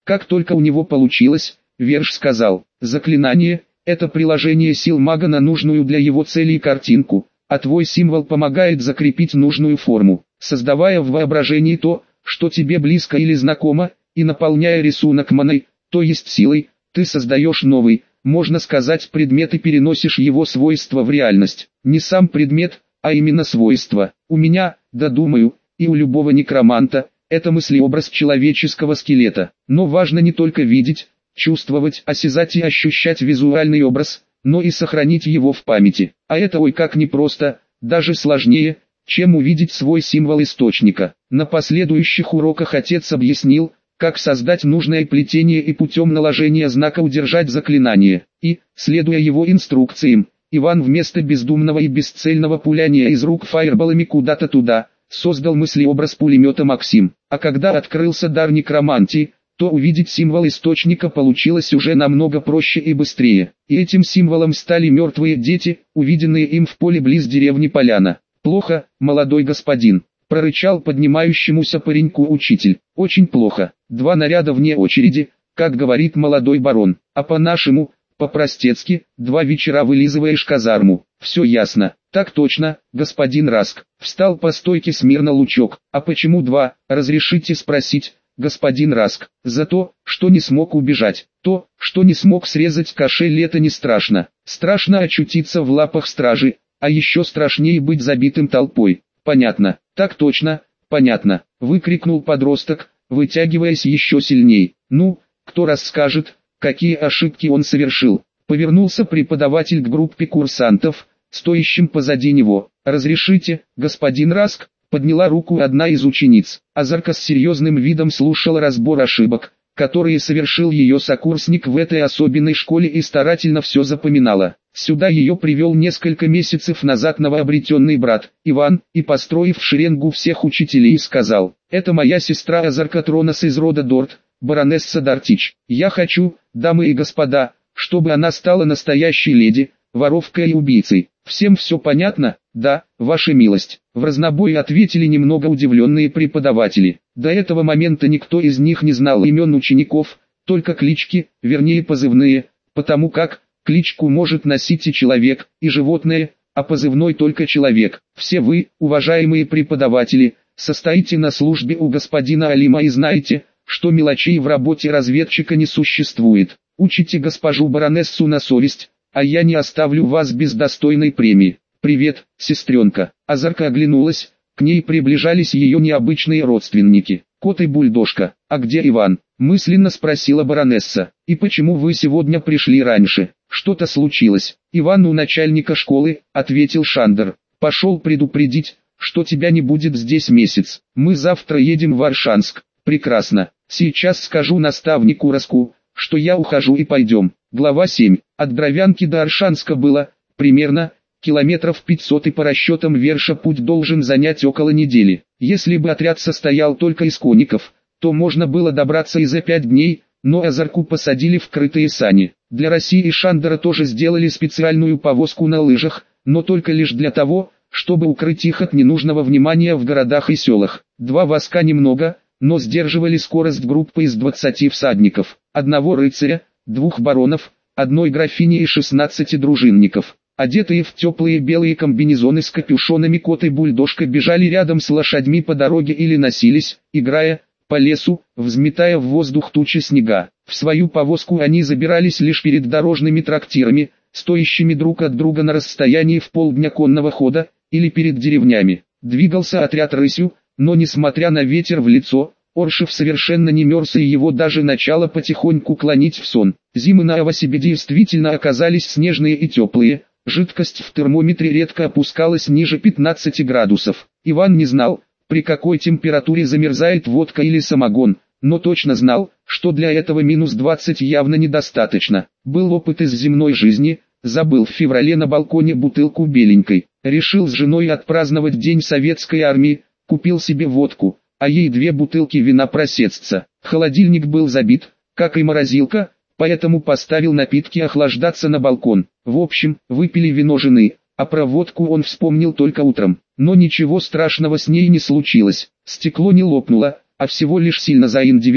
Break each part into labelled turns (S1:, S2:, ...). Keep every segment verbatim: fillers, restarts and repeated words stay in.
S1: Как только у него получилось, Верш сказал: «Заклинание – это приложение сил мага на нужную для его цели картинку, а твой символ помогает закрепить нужную форму, создавая в воображении то, что тебе близко или знакомо, и наполняя рисунок маной, то есть силой, ты создаешь новый, можно сказать, предмет и переносишь его свойства в реальность. Не сам предмет, а именно свойства. У меня, да думаю, и у любого некроманта, это мыслеобраз человеческого скелета. Но важно не только видеть, чувствовать, осязать и ощущать визуальный образ, но и сохранить его в памяти. А это ой как непросто, даже сложнее, чем увидеть свой символ источника. На последующих уроках отец объяснил, как создать нужное плетение и путем наложения знака удержать заклинание. И, следуя его инструкциям, Иван вместо бездумного и бесцельного пуляния из рук фаерболами куда-то туда, создал мыслеобраз пулемета «Максим». А когда открылся дар некромантии, то увидеть символ источника получилось уже намного проще и быстрее. И этим символом стали мертвые дети, увиденные им в поле близ деревни Поляна. «Плохо, молодой господин», — прорычал поднимающемуся пареньку учитель. «Очень плохо. Два наряда вне очереди, как говорит молодой барон. А по-нашему, по-простецки, два вечера вылизываешь казарму. Все ясно». «Так точно, господин Раск». Встал по стойке смирно Лучок. «А почему два, разрешите спросить, господин Раск?» «За то, что не смог убежать. То, что не смог срезать кошель, это не страшно. Страшно очутиться в лапах стражи, а еще страшнее быть забитым толпой». «Понятно». «Так точно, понятно», — выкрикнул подросток, вытягиваясь еще сильней. «Ну, кто расскажет, какие ошибки он совершил?» Повернулся преподаватель к группе курсантов, стоящим позади него. «Разрешите, господин Раск?» Подняла руку одна из учениц. Азарка с серьезным видом слушала разбор ошибок, которые совершил ее сокурсник в этой особенной школе, и старательно все запоминала. Сюда ее привел несколько месяцев назад новообретенный брат, Иван, и, построив в шеренгу всех учителей, сказал: «Это моя сестра Азарка Тронос из рода Дорт, баронесса Дартич. Я хочу, дамы и господа, чтобы она стала настоящей леди, воровкой и убийцей. Всем все понятно?» «Да, ваша милость», — в разнобой ответили немного удивленные преподаватели. До этого момента никто из них не знал имен учеников, только клички, вернее позывные, потому как кличку может носить и человек, и животное, а позывной только человек. Все вы, уважаемые преподаватели, состоите на службе у господина Алима и знаете, что мелочей в работе разведчика не существует. Учите госпожу баронессу на совесть, а я не оставлю вас без достойной премии. «Привет, сестренка». Азарка оглянулась, к ней приближались ее необычные родственники. «Кот и бульдожка, а где Иван?» мысленно спросила баронесса. «И почему вы сегодня пришли раньше? Что-то случилось?» «Иван у начальника школы», ответил Шандер. «Пошел предупредить, что тебя не будет здесь месяц. Мы завтра едем в Аршанск». «Прекрасно. Сейчас скажу наставнику Раску, что я ухожу, и пойдем». Глава семь. От Дровянки до Аршанска было, примерно, километров пятьсот, и по расчетам Верша путь должен занять около недели. Если бы отряд состоял только из конников, то можно было добраться и за пять дней, но Азарку посадили в крытые сани. Для России и Шандера тоже сделали специальную повозку на лыжах, но только лишь для того, чтобы укрыть их от ненужного внимания в городах и селах. Два воска немного, но сдерживали скорость группы из двадцати всадников, одного рыцаря, двух баронов, одной графини и шестнадцати дружинников. Одетые в теплые белые комбинезоны с капюшонами, кот и бульдожка бежали рядом с лошадьми по дороге или носились, играя, по лесу, взметая в воздух тучи снега. В свою повозку они забирались лишь перед дорожными трактирами, стоящими друг от друга на расстоянии в полдня конного хода, или перед деревнями. Двигался отряд рысью, но несмотря на ветер в лицо, Оршев совершенно не мерз, и его даже начало потихоньку клонить в сон. Зимы на Авасибе действительно оказались снежные и теплые. Жидкость в термометре редко опускалась ниже пятнадцати градусов. Иван не знал, при какой температуре замерзает водка или самогон, но точно знал, что для этого минус двадцать явно недостаточно. Был опыт из земной жизни, забыл в феврале на балконе бутылку беленькой. Решил с женой отпраздновать День Советской Армии, купил себе водку, а ей две бутылки вина просецца. Холодильник был забит, как и морозилка, поэтому поставил напитки охлаждаться на балкон. В общем, выпили вино жены, а про водку он вспомнил только утром. Но ничего страшного с ней не случилось. Стекло не лопнуло, а всего лишь сильно заиндивело,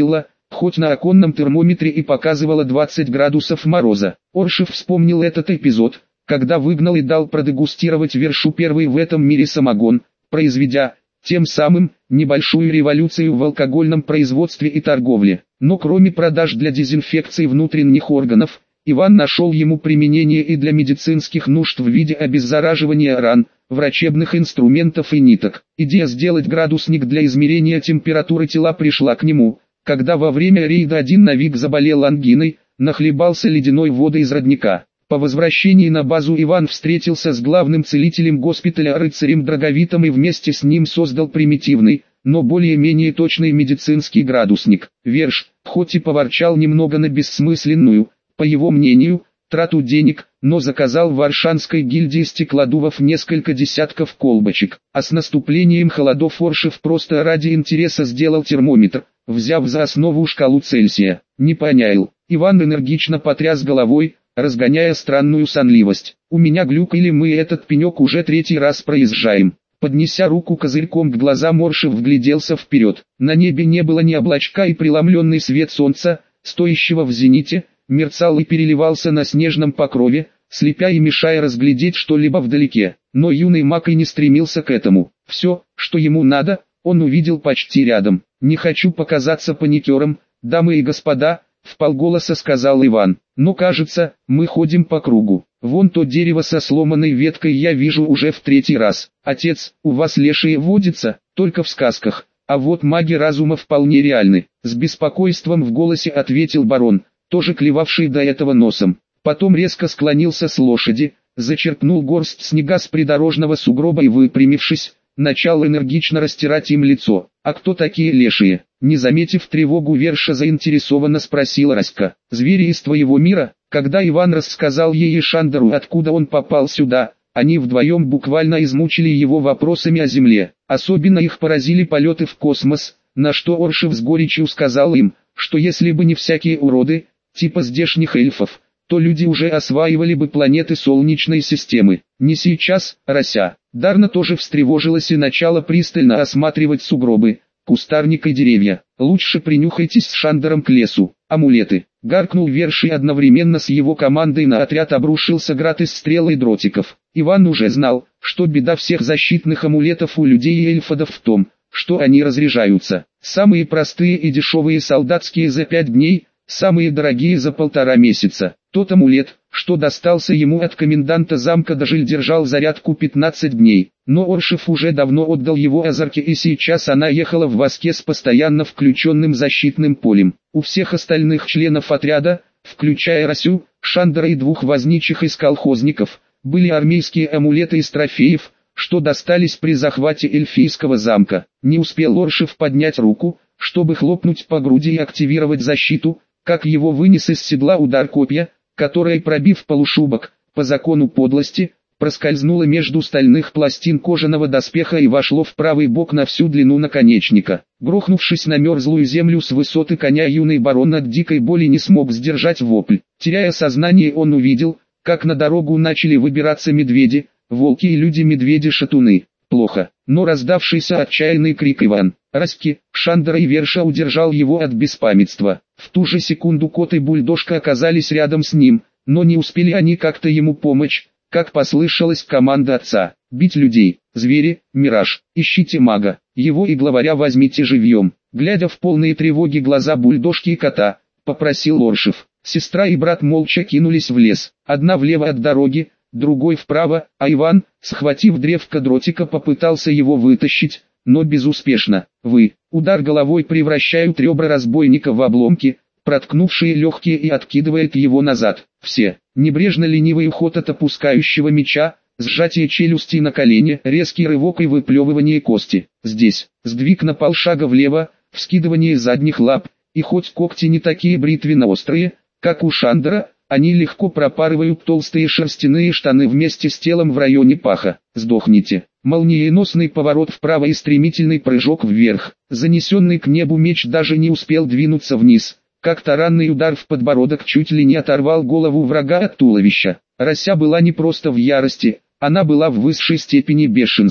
S1: хоть на оконном термометре и показывало двадцать градусов мороза. Оршев вспомнил этот эпизод, когда выгнал и дал продегустировать Вершу первый в этом мире самогон, произведя, тем самым, небольшую революцию в алкогольном производстве и торговле. Но кроме продаж для дезинфекции внутренних органов, Иван нашел ему применение и для медицинских нужд в виде обеззараживания ран, врачебных инструментов и ниток. Идея сделать градусник для измерения температуры тела пришла к нему, когда во время рейда один навик заболел ангиной, нахлебался ледяной воды из родника. По возвращении на базу Иван встретился с главным целителем госпиталя рыцарем Драговитом и вместе с ним создал примитивный, но более-менее точный медицинский градусник. Верш, хоть и поворчал немного на бессмысленную, по его мнению, трату денег, но заказал в Варшанской гильдии стеклодувов несколько десятков колбочек. А с наступлением холодов Оршев просто ради интереса сделал термометр, взяв за основу шкалу Цельсия. Не понял. Иван энергично потряс головой, разгоняя странную сонливость. «У меня глюк или мы этот пенек уже третий раз проезжаем?» Поднеся руку козырьком к глазам, Оршев вгляделся вперед. На небе не было ни облачка, и преломленный свет солнца, стоящего в зените, мерцал и переливался на снежном покрове, слепя и мешая разглядеть что-либо вдалеке. Но юный маг и не стремился к этому. Все, что ему надо, он увидел почти рядом. «Не хочу показаться паникером, дамы и господа», — вполголоса сказал Иван. «Но кажется, мы ходим по кругу. Вон то дерево со сломанной веткой я вижу уже в третий раз. Отец, у вас лешие водятся, только в сказках, а вот маги разума вполне реальны», — с беспокойством в голосе ответил барон, тоже клевавший до этого носом. Потом резко склонился с лошади, зачерпнул горсть снега с придорожного сугроба и, выпрямившись, начал энергично растирать им лицо. «А кто такие лешие?» Не заметив тревогу Верша, заинтересованно спросила Раська. «Звери из твоего мира?» Когда Иван рассказал ей и Шандеру, откуда он попал сюда, они вдвоем буквально измучили его вопросами о земле. Особенно их поразили полеты в космос, на что Оршев с горечью сказал им, что если бы не всякие уроды, типа здешних эльфов, то люди уже осваивали бы планеты Солнечной системы. Не сейчас, Рася. Дарна тоже встревожилась и начала пристально осматривать сугробы, кустарник и деревья. «Лучше принюхайтесь с Шандером к лесу. Амулеты!» Гаркнул Верш, и одновременно с его командой на отряд обрушился град из стрел и дротиков. Иван уже знал, что беда всех защитных амулетов у людей и эльфодов в том, что они разряжаются. Самые простые и дешевые солдатские за пять дней, самые дорогие за полтора месяца. Тот амулет, что достался ему от коменданта замка Дожиль, держал зарядку пятнадцать дней. Но Оршев уже давно отдал его Азарке, и сейчас она ехала в воске с постоянно включенным защитным полем. У всех остальных членов отряда, включая Расю, Шандера и двух возничих из колхозников, были армейские амулеты из трофеев, что достались при захвате эльфийского замка. Не успел Оршев поднять руку, чтобы хлопнуть по груди и активировать защиту, как его вынес из седла удар копья, которое, пробив полушубок, по закону подлости, проскользнуло между стальных пластин кожаного доспеха и вошло в правый бок на всю длину наконечника. Грохнувшись на мерзлую землю с высоты коня, юный барон от дикой боли не смог сдержать вопль. Теряя сознание, он увидел, как на дорогу начали выбираться медведи, волки и люди-медведи-шатуны. Плохо, но раздавшийся отчаянный крик Иван, Раськи, Шандера и Верша удержал его от беспамятства. В ту же секунду кот и бульдожка оказались рядом с ним, но не успели они как-то ему помочь, как послышалась команда отца: «Бить людей, звери, мираж, ищите мага, его и главаря возьмите живьем». Глядя в полные тревоги глаза бульдожки и кота, попросил Оршев. Сестра и брат молча кинулись в лес, одна влево от дороги, другой вправо, а Иван, схватив древко дротика, попытался его вытащить, но безуспешно. «Вы!» Удар головой превращают ребра разбойника в обломки, проткнувшие легкие, и откидывает его назад. Все. Небрежно ленивый уход от опускающего меча, сжатие челюсти на колени, резкий рывок и выплевывание кости. Здесь. Сдвиг на полшага влево, вскидывание задних лап, и хоть когти не такие бритвенно-острые, как у Шандера, они легко пропарывают толстые шерстяные штаны вместе с телом в районе паха. «Сдохните!» Молниеносный поворот вправо и стремительный прыжок вверх. Занесенный к небу меч даже не успел двинуться вниз, как таранный удар в подбородок чуть ли не оторвал голову врага от туловища. Рася была не просто в ярости, она была в высшей степени бешенства.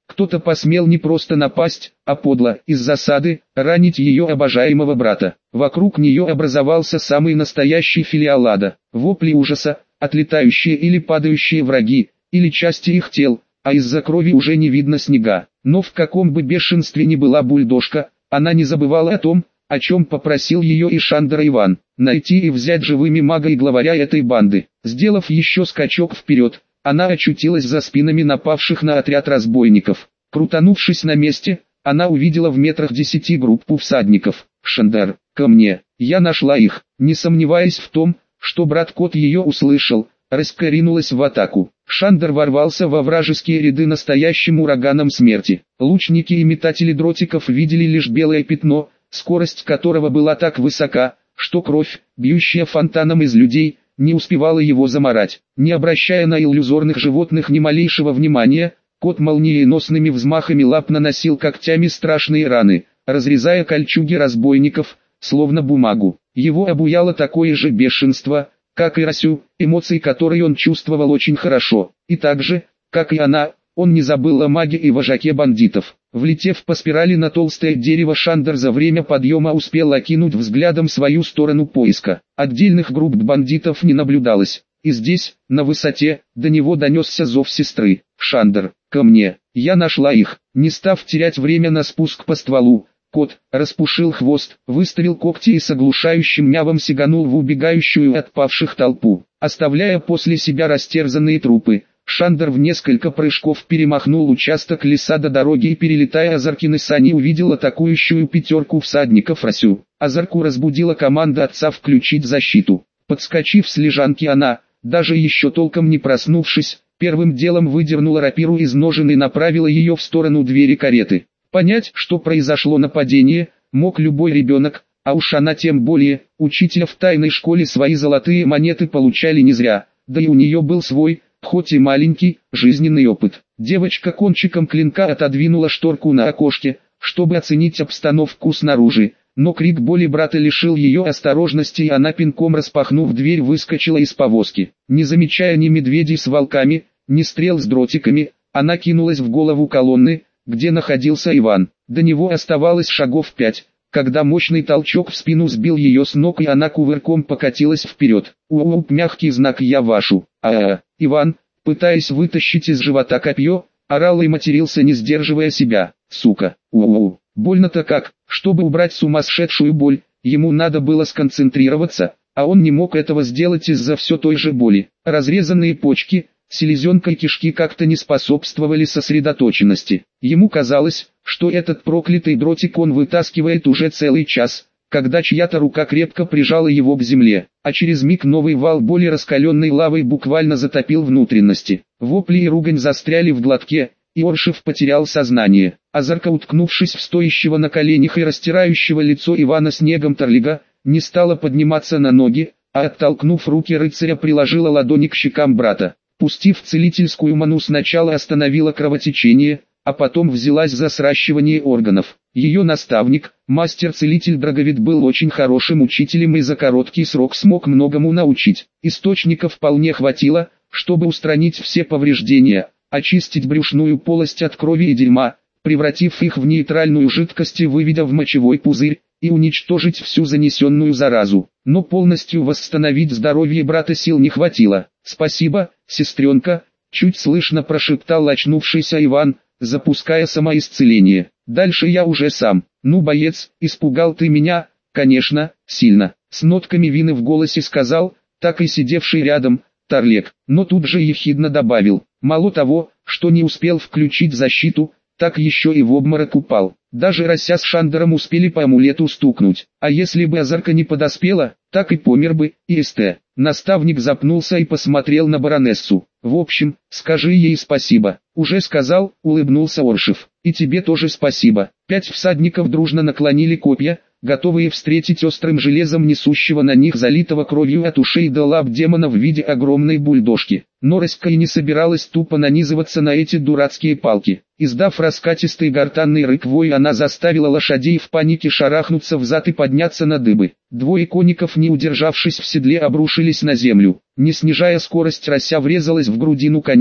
S1: Кто-то посмел не просто напасть, а подло, из засады, ранить ее обожаемого брата. Вокруг нее образовался самый настоящий филиал ада. Вопли ужаса, отлетающие или падающие враги, или части их тел, а из-за крови уже не видно снега. Но в каком бы бешенстве ни была бульдожка, она не забывала о том, о чем попросил ее и Шандер Иван, найти и взять живыми мага и главаря этой банды. Сделав еще скачок вперед, она очутилась за спинами напавших на отряд разбойников. Крутанувшись на месте, она увидела в метрах десяти группу всадников. «Шандер, ко мне!» Я нашла их, не сомневаясь в том, что брат-кот ее услышал, резко ринулась в атаку. Шандер ворвался во вражеские ряды настоящим ураганом смерти. Лучники и метатели дротиков видели лишь белое пятно, скорость которого была так высока, что кровь, бьющая фонтаном из людей, не успевала его заморать. Не обращая на иллюзорных животных ни малейшего внимания, кот молниеносными взмахами лап наносил когтями страшные раны, разрезая кольчуги разбойников, словно бумагу. Его обуяло такое же бешенство, как и Расю, эмоции которой он чувствовал очень хорошо, и так же, как и она, он не забыл о маге и вожаке бандитов. Влетев по спирали на толстое дерево, Шандер за время подъема успел окинуть взглядом свою сторону поиска. Отдельных групп бандитов не наблюдалось, и здесь, на высоте, до него донесся зов сестры. «Шандер, ко мне!» Я нашла их. Не став терять время на спуск по стволу, кот распушил хвост, выставил когти и с оглушающим мявом сиганул в убегающую от павших толпу, оставляя после себя растерзанные трупы. Шандер в несколько прыжков перемахнул участок леса до дороги и, перелетая Азаркины сани, увидел атакующую пятерку всадников Расю. Азарку разбудила команда отца включить защиту. Подскочив с лежанки, она, даже еще толком не проснувшись, первым делом выдернула рапиру из ножен и направила ее в сторону двери кареты. Понять, что произошло нападение, мог любой ребенок, а уж она тем более. Учителя в тайной школе свои золотые монеты получали не зря, да и у нее был свой, хоть и маленький, жизненный опыт. Девочка кончиком клинка отодвинула шторку на окошке, чтобы оценить обстановку снаружи, но крик боли брата лишил ее осторожности, и она, пинком распахнув дверь, выскочила из повозки. Не замечая ни медведей с волками, ни стрел с дротиками, она кинулась в голову колонны, где находился Иван. До него оставалось шагов пять, когда мощный толчок в спину сбил ее с ног, и она кувырком покатилась вперед. «Уоуп, мягкий знак, я вашу!» «А-а-а!» Иван, пытаясь вытащить из живота копье, орал и матерился, не сдерживая себя. «Сука! У-у-у! Больно-то как!» Чтобы убрать сумасшедшую боль, ему надо было сконцентрироваться, а он не мог этого сделать из-за все той же боли. Разрезанные почки, селезенка и кишки как-то не способствовали сосредоточенности. Ему казалось, что этот проклятый дротик он вытаскивает уже целый час, когда чья-то рука крепко прижала его к земле, а через миг новый вал боли раскаленной лавой буквально затопил внутренности. Вопли и ругань застряли в глотке, и Оршев потерял сознание. Азарка, уткнувшись в стоящего на коленях и растирающего лицо Ивана снегом Торлига, не стала подниматься на ноги, а, оттолкнув руки рыцаря, приложила ладони к щекам брата. Пустив целительскую ману, сначала остановила кровотечение, а потом взялась за сращивание органов. Ее наставник, мастер-целитель Драговид, был очень хорошим учителем и за короткий срок смог многому научить. Источника вполне хватило, чтобы устранить все повреждения, очистить брюшную полость от крови и дерьма, превратив их в нейтральную жидкость и выведя в мочевой пузырь, и уничтожить всю занесенную заразу. Но полностью восстановить здоровье брата сил не хватило. «Спасибо, сестренка», — чуть слышно прошептал очнувшийся Иван, запуская самоисцеление. «Дальше я уже сам». «Ну, боец, испугал ты меня, конечно, сильно», — с нотками вины в голосе сказал, так и сидевший рядом, Торлек, но тут же ехидно добавил: «Мало того, что не успел включить защиту, так еще и в обморок упал. Даже Рася с Шандером успели по амулету стукнуть. А если бы Азарка не подоспела, так и помер бы, и ст». Наставник запнулся и посмотрел на баронессу. «В общем, скажи ей спасибо». «Уже сказал», — улыбнулся Оршев. «И тебе тоже спасибо». Пять всадников дружно наклонили копья, готовые встретить острым железом несущего на них залитого кровью от ушей до лап демона в виде огромной бульдожки. Но Раська и не собиралась тупо нанизываться на эти дурацкие палки. Издав раскатистый гортанный рык вой, она заставила лошадей в панике шарахнуться взад и подняться на дыбы. Двое конников, не удержавшись в седле, обрушились на землю. Не снижая скорость, Рася врезалась в грудину коня,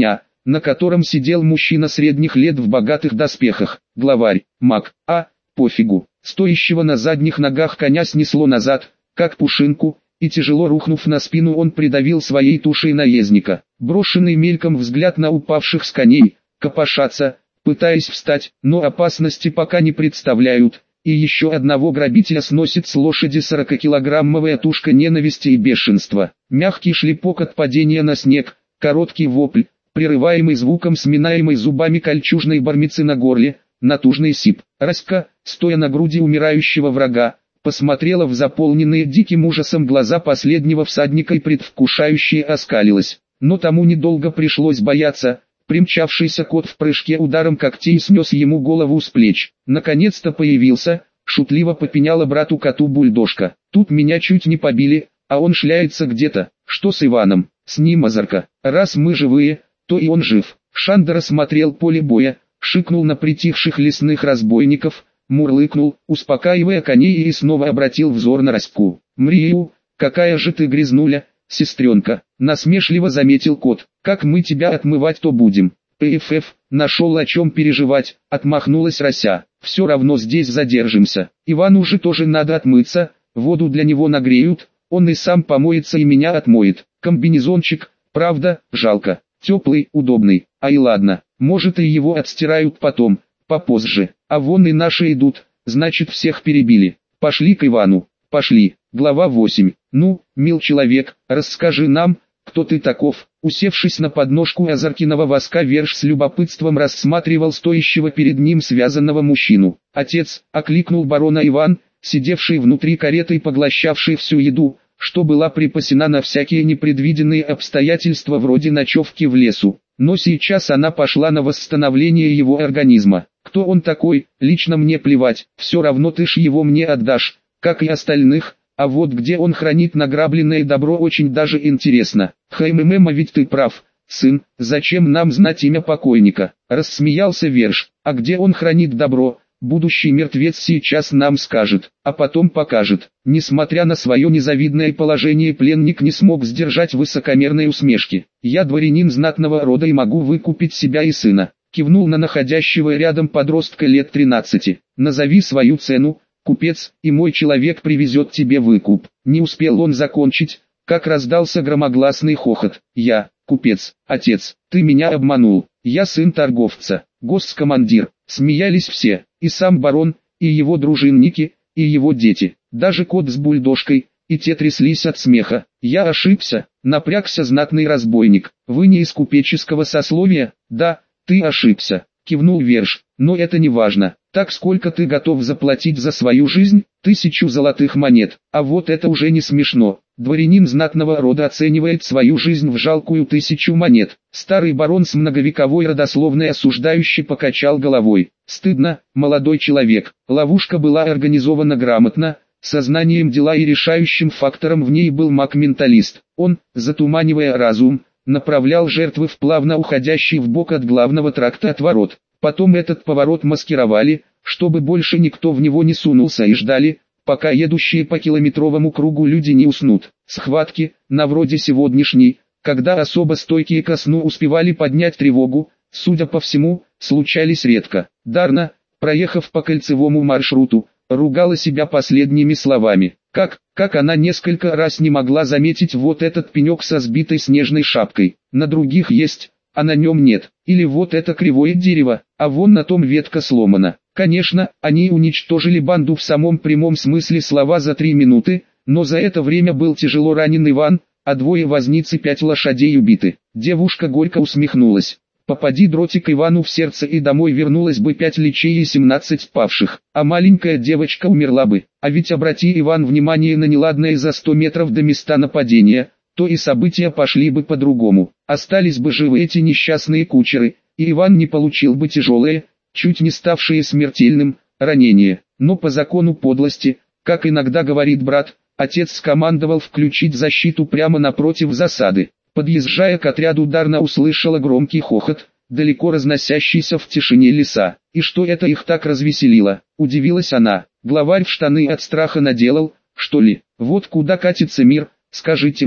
S1: на котором сидел мужчина средних лет в богатых доспехах. Главарь, маг, а, пофигу. Стоящего на задних ногах коня снесло назад, как пушинку, и тяжело рухнув на спину он придавил своей тушей наездника. Брошенный мельком взгляд на упавших с коней, копошатся, пытаясь встать, но опасности пока не представляют, и еще одного грабителя сносит с лошади сорокакилограммовая тушка ненависти и бешенства. Мягкий шлепок от падения на снег, короткий вопль, прерываемый звуком сминаемой зубами кольчужной бармицы на горле, натужный сип. Раська, стоя на груди умирающего врага, посмотрела в заполненные диким ужасом глаза последнего всадника и предвкушающе оскалилась. Но тому недолго пришлось бояться. Примчавшийся кот в прыжке ударом когтей снес ему голову с плеч. Наконец-то появился, шутливо попеняла брату коту бульдожка. Тут меня чуть не побили, а он шляется где-то. Что с Иваном? С ним озорка. Раз мы живые, то и он жив. Шандер осмотрел поле боя, шикнул на притихших лесных разбойников, мурлыкнул, успокаивая коней и снова обратил взор на Раську. «Мрию, какая же ты грязнуля, сестренка!» Насмешливо заметил кот. «Как мы тебя отмывать-то будем?» «Пф, нашел о чем переживать», отмахнулась Рася. «Все равно здесь задержимся. Ивану же тоже надо отмыться, воду для него нагреют, он и сам помоется и меня отмоет. Комбинезончик, правда, жалко, теплый, удобный, а и ладно, может и его отстирают потом, попозже. А вон и наши идут, значит всех перебили. Пошли к Ивану, пошли». Глава восемь. «Ну, мил человек, расскажи нам, кто ты таков?» Усевшись на подножку Азаркиного воска, Верш с любопытством рассматривал стоящего перед ним связанного мужчину. «Отец», — окликнул барона Иван, сидевший внутри кареты и поглощавший всю еду, что была припасена на всякие непредвиденные обстоятельства вроде ночевки в лесу. Но сейчас она пошла на восстановление его организма. «Кто он такой, лично мне плевать, все равно ты ж его мне отдашь, как и остальных. А вот где он хранит награбленное добро, очень даже интересно». «Хм, а ведь ты прав, сын, зачем нам знать имя покойника?» Рассмеялся Верш. «А где он хранит добро, будущий мертвец сейчас нам скажет, а потом покажет». Несмотря на свое незавидное положение, пленник не смог сдержать высокомерной усмешки. «Я дворянин знатного рода и могу выкупить себя и сына», кивнул на находящего рядом подростка лет тринадцати. «Назови свою цену, купец, и мой человек привезет тебе выкуп». Не успел он закончить, как раздался громогласный хохот. «Я, купец, отец, ты меня обманул, я сын торговца, госкомандир». Смеялись все, и сам барон, и его дружинники, и его дети, даже кот с бульдожкой, и те тряслись от смеха. «Я ошибся», напрягся знатный разбойник. «Вы не из купеческого сословия?» «Да, ты ошибся», кивнул Верш, «но это не важно. Так сколько ты готов заплатить за свою жизнь?» «Тысячу золотых монет». «А вот это уже не смешно. Дворянин знатного рода оценивает свою жизнь в жалкую тысячу монет». Старый барон с многовековой родословной осуждающе покачал головой. «Стыдно, молодой человек. Ловушка была организована грамотно, сознанием дела, и решающим фактором в ней был маг-менталист. Он, затуманивая разум, направлял жертвы в плавно уходящий вбок от главного тракта отворот. Потом этот поворот маскировали, чтобы больше никто в него не сунулся, и ждали, пока едущие по километровому кругу люди не уснут. Схватки, на вроде сегодняшней, когда особо стойкие ко сну успевали поднять тревогу, судя по всему, случались редко. Дарна, проехав по кольцевому маршруту, ругала себя последними словами. Как, как она несколько раз не могла заметить вот этот пенек со сбитой снежной шапкой. На других есть, а на нем нет. Или вот это кривое дерево, а вон на том ветка сломана. Конечно, они уничтожили банду в самом прямом смысле слова за три минуты, но за это время был тяжело ранен Иван, а двое возниц и пять лошадей убиты. Девушка горько усмехнулась. Попади дротик Ивану в сердце, и домой вернулось бы пять личей и семнадцать павших, а маленькая девочка умерла бы. А ведь обрати Иван внимание на неладное за сто метров до места нападения, то и события пошли бы по-другому. Остались бы живы эти несчастные кучеры, и Иван не получил бы тяжелое, чуть не ставшее смертельным, ранение. Но по закону подлости, как иногда говорит брат, отец скомандовал включить защиту прямо напротив засады. Подъезжая к отряду, Дарна услышала громкий хохот, далеко разносящийся в тишине леса. И что это их так развеселило? Удивилась она. Главарь в штаны от страха наделал, что ли? Вот куда катится мир, скажите мне,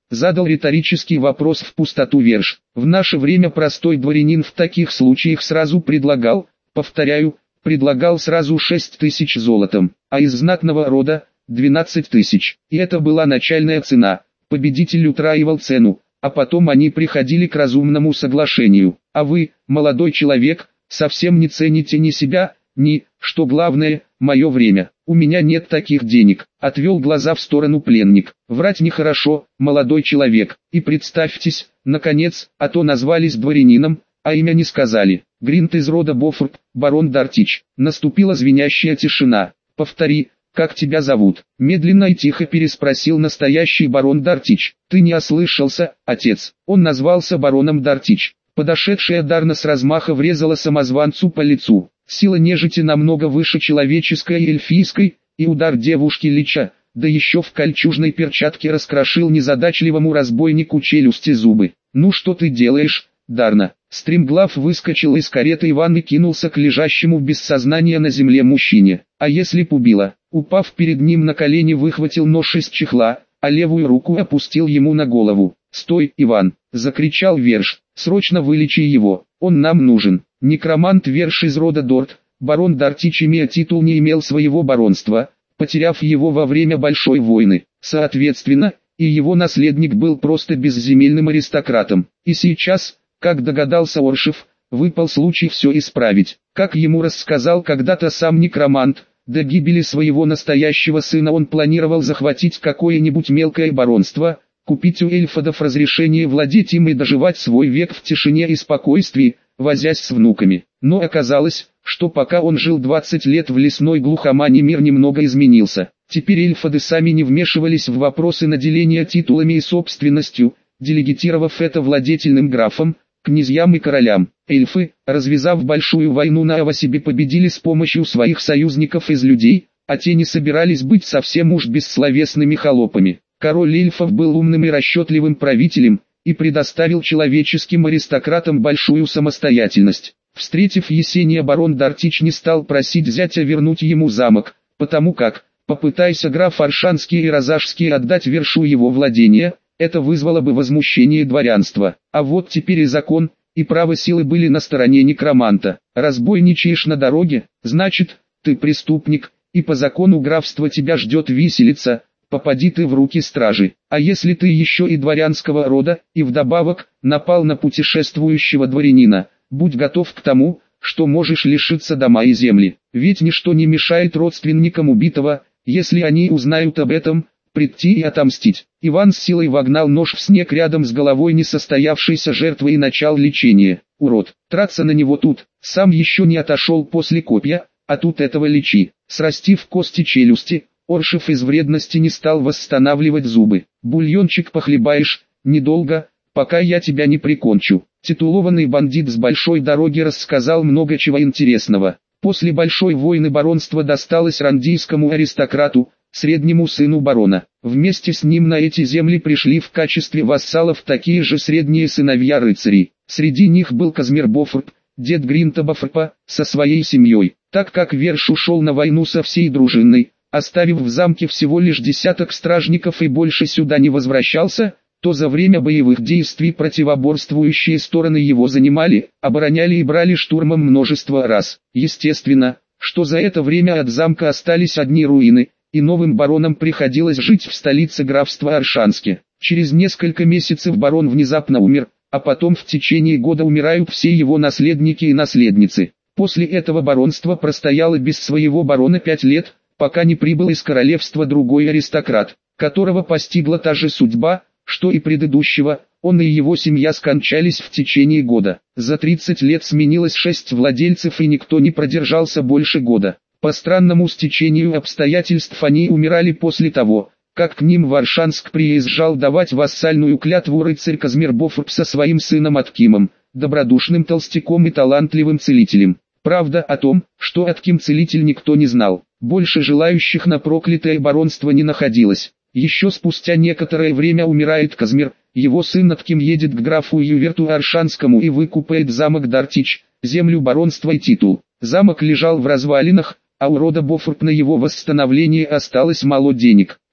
S1: Задал риторический вопрос в пустоту Верш. В наше время простой дворянин в таких случаях сразу предлагал, повторяю, предлагал сразу шесть тысяч золотом, а из знатного рода – двенадцать тысяч. И это была начальная цена. Победитель утраивал цену, а потом они приходили к разумному соглашению. А вы, молодой человек, совсем не цените ни себя, ни, что главное, мое время. У меня нет таких денег. Отвел глаза в сторону пленник. Врать нехорошо, молодой человек. И представьтесь, наконец, а то назвались дворянином, а имя не сказали. Гринт из рода Бофорт, барон Дартич. Наступила звенящая тишина. Повтори, как тебя зовут? Медленно и тихо переспросил настоящий барон Дартич. Ты не ослышался, отец. Он назвался бароном Дартич. Подошедшая Дарна с размаха врезала самозванцу по лицу. Сила нежити намного выше человеческой и эльфийской, и удар девушки Лича, да еще в кольчужной перчатке раскрошил незадачливому разбойнику челюсти зубы. «Ну что ты делаешь, Дарна?» Стремглав выскочил из кареты Иван и кинулся к лежащему без сознания на земле мужчине. А если б убила? Упав перед ним на колени, выхватил нож из чехла, а левую руку опустил ему на голову. «Стой, Иван!» — закричал Верш. «Срочно вылечи его, он нам нужен». Некромант Верш из рода Дорт, барон Дартич, имея титул, не имел своего баронства, потеряв его во время Большой войны. Соответственно, и его наследник был просто безземельным аристократом. И сейчас, как догадался Оршев, выпал случай все исправить. Как ему рассказал когда-то сам некромант, до гибели своего настоящего сына он планировал захватить какое-нибудь мелкое баронство, купить у эльфодов разрешение владеть им и доживать свой век в тишине и спокойствии, возясь с внуками. Но оказалось, что пока он жил двадцать лет в лесной глухомане, мир немного изменился. Теперь эльфоды сами не вмешивались в вопросы наделения титулами и собственностью, делегитировав это владетельным графам, князьям и королям. Эльфы, развязав большую войну на Авасибе, победили с помощью своих союзников из людей, а те не собирались быть совсем уж бессловесными холопами. Король эльфов был умным и расчетливым правителем, и предоставил человеческим аристократам большую самостоятельность. Встретив Есения, барон Дартич не стал просить зятя вернуть ему замок, потому как, попытайся граф Аршанский и Розашский отдать Вершу его владения, это вызвало бы возмущение дворянства. А вот теперь и закон, и право силы были на стороне некроманта. Разбойничаешь на дороге, значит, ты преступник, и по закону графства тебя ждет виселица. Попади ты в руки стражи. А если ты еще и дворянского рода, и вдобавок, напал на путешествующего дворянина, будь готов к тому, что можешь лишиться дома и земли. Ведь ничто не мешает родственникам убитого, если они узнают об этом, прийти и отомстить. Иван с силой вогнал нож в снег рядом с головой несостоявшейся жертвы и начал лечение. Урод, траться на него тут, сам еще не отошел после копья, а тут этого лечи. Срастив кости челюсти, Оршев из вредности не стал восстанавливать зубы. «Бульончик похлебаешь, недолго, пока я тебя не прикончу». Титулованный бандит с большой дороги рассказал много чего интересного. После Большой войны баронство досталось рандийскому аристократу, среднему сыну барона. Вместе с ним на эти земли пришли в качестве вассалов такие же средние сыновья рыцарей. Среди них был Казмир Бофорт, дед Гринта Бофорпа, со своей семьей. Так как Верш ушел на войну со всей дружиной, оставив в замке всего лишь десяток стражников и больше сюда не возвращался, то за время боевых действий противоборствующие стороны его занимали, обороняли и брали штурмом множество раз. Естественно, что за это время от замка остались одни руины, и новым баронам приходилось жить в столице графства Аршанске. Через несколько месяцев барон внезапно умер, а потом в течение года умирают все его наследники и наследницы. После этого баронство простояло без своего барона пять лет, пока не прибыл из королевства другой аристократ, которого постигла та же судьба, что и предыдущего. Он и его семья скончались в течение года. За тридцать лет сменилось шесть владельцев, и никто не продержался больше года. По странному стечению обстоятельств они умирали после того, как к ним в Аршанск приезжал давать вассальную клятву рыцарь Казмир Бофорп со своим сыном Аткимом, добродушным толстяком и талантливым целителем. Правда о том, что Атким целитель, никто не знал. Больше желающих на проклятое баронство не находилось. Еще спустя некоторое время умирает Казмир, его сын Атким едет к графу Юверту Аршанскому и выкупает замок Дартич, землю баронства и титул. Замок лежал в развалинах, а у рода Бофорт на его восстановление осталось мало денег.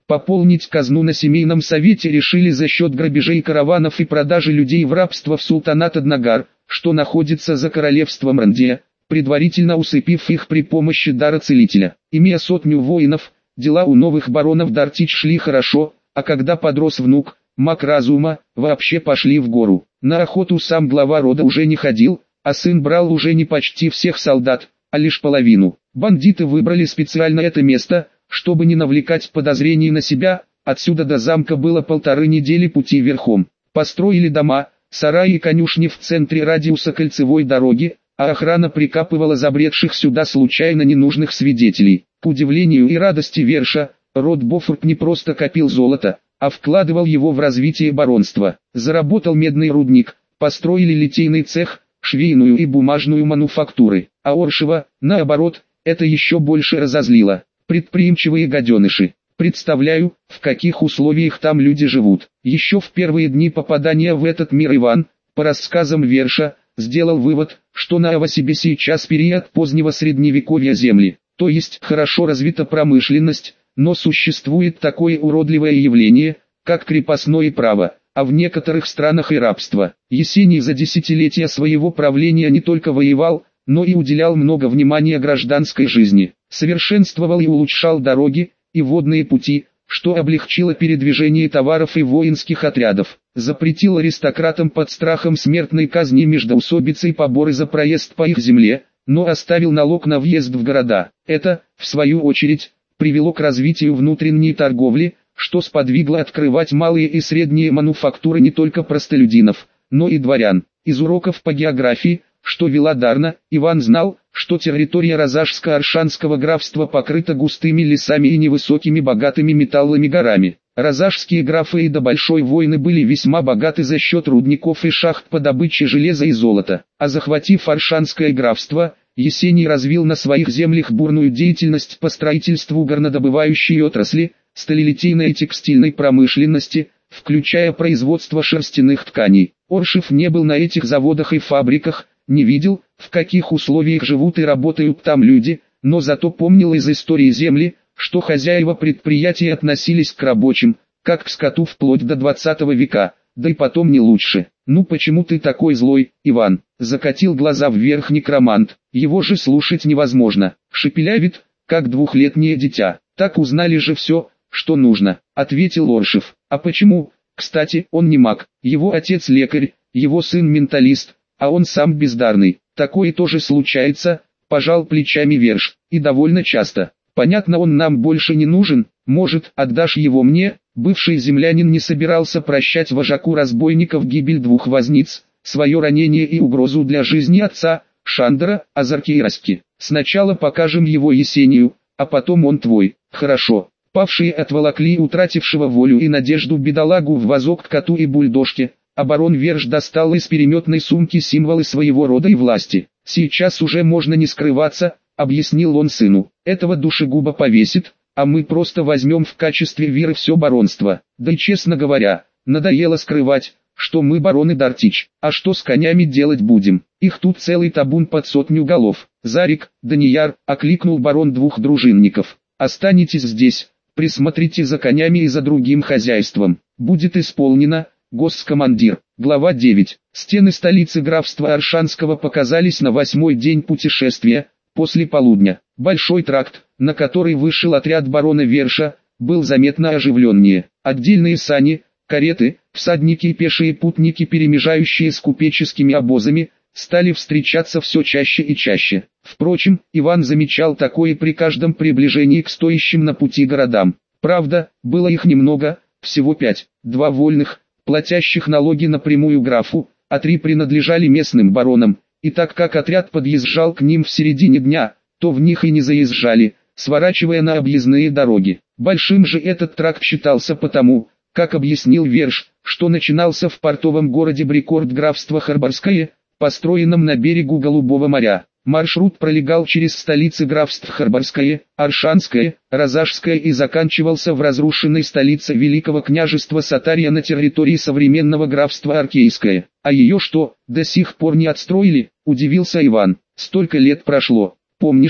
S1: Пополнить казну на семейном совете решили за счет грабежей караванов и продажи людей в рабство в султанат Аднагар, что находится за королевством Рандия, предварительно усыпив их при помощи дара целителя. Имея сотню воинов, дела у новых баронов Дартич шли хорошо, а когда подрос внук, маг разума, вообще пошли в гору. На охоту сам глава рода уже не ходил, а сын брал уже не почти всех солдат, а лишь половину. Бандиты выбрали специально это место, чтобы не навлекать подозрений на себя. Отсюда до замка было полторы недели пути верхом. Построили дома, сараи и конюшни в центре радиуса кольцевой дороги, а охрана прикапывала забредших сюда случайно ненужных свидетелей. К удивлению и радости Верша, род Бофорт не просто копил золото, а вкладывал его в развитие баронства. Заработал медный рудник, построили литейный цех, швейную и бумажную мануфактуры. А Оршева, наоборот, это еще больше разозлило. Предприимчивые гаденыши. Представляю, в каких условиях там люди живут. Еще в первые дни попадания в этот мир Иван, по рассказам Верша, сделал вывод, что на Авасибе сейчас период позднего средневековья земли, то есть хорошо развита промышленность, но существует такое уродливое явление, как крепостное право, а в некоторых странах и рабство. Есений за десятилетия своего правления не только воевал, но и уделял много внимания гражданской жизни, совершенствовал и улучшал дороги и водные пути, что облегчило передвижение товаров и воинских отрядов, запретил аристократам под страхом смертной казни междоусобицы и поборы за проезд по их земле, но оставил налог на въезд в города. Это, в свою очередь, привело к развитию внутренней торговли, что сподвигло открывать малые и средние мануфактуры не только простолюдинов, но и дворян. Из уроков по географии, что вела Дарна, Иван знал, что территория Розажско-Аршанского графства покрыта густыми лесами и невысокими богатыми металлами горами. Розажские графы и до Большой войны были весьма богаты за счет рудников и шахт по добыче железа и золота. А захватив Аршанское графство, Есений развил на своих землях бурную деятельность по строительству горнодобывающей отрасли, сталелитейной и текстильной промышленности, включая производство шерстяных тканей. Оршев не был на этих заводах и фабриках, не видел, в каких условиях живут и работают там люди, но зато помнил из истории земли, что хозяева предприятий относились к рабочим, как к скоту вплоть до двадцатого века, да и потом не лучше. «Ну почему ты такой злой, Иван?» — закатил глаза вверх некромант. «Его же слушать невозможно. Шепелявит, как двухлетнее дитя. Так узнали же все, что нужно», — ответил Оршев. «А почему? Кстати, он не маг, его отец лекарь, его сын менталист, а он сам бездарный. Такое тоже случается», — пожал плечами Верш. «И довольно часто. Понятно, он нам больше не нужен, может, отдашь его мне?» Бывший землянин не собирался прощать вожаку разбойников гибель двух возниц, свое ранение и угрозу для жизни отца, Шандера, Азаркейраски. «Сначала покажем его Есению, а потом он твой». «Хорошо». Павшие отволокли утратившего волю и надежду бедолагу в вазок к коту и бульдожке, а барон Верш достал из переметной сумки символы своего рода и власти. «Сейчас уже можно не скрываться», — объяснил он сыну. «Этого душегуба повесит, а мы просто возьмем в качестве виры все баронство. Да и честно говоря, надоело скрывать, что мы бароны Дартич. А что с конями делать будем? Их тут целый табун под сотню голов». «Зарик, Данияр», — окликнул барон двух дружинников. «Останетесь здесь, присмотрите за конями и за другим хозяйством. Будет исполнено, госкомандир». Глава девять. Стены столицы графства Аршанского показались на восьмой день путешествия, после полудня. Большой тракт, на который вышел отряд барона Верша, был заметно оживленнее. Отдельные сани, кареты, всадники и пешие путники, перемежающие с купеческими обозами, стали встречаться все чаще и чаще. Впрочем, Иван замечал такое при каждом приближении к стоящим на пути городам. Правда, было их немного, всего пять, два вольных, платящих налоги напрямую графу, а три принадлежали местным баронам, и так как отряд подъезжал к ним в середине дня, то в них и не заезжали, сворачивая на объездные дороги. Большим же этот тракт считался потому, как объяснил Верш, что начинался в портовом городе Брикорд графства Харбарское, построенном на берегу Голубого моря. Маршрут пролегал через столицы графств Харбарское, Аршанское, Розажское и заканчивался в разрушенной столице Великого княжества Сатария на территории современного графства Аркейское. «А ее что, до сих пор не отстроили?» – удивился Иван. «Столько лет прошло. Помнишь,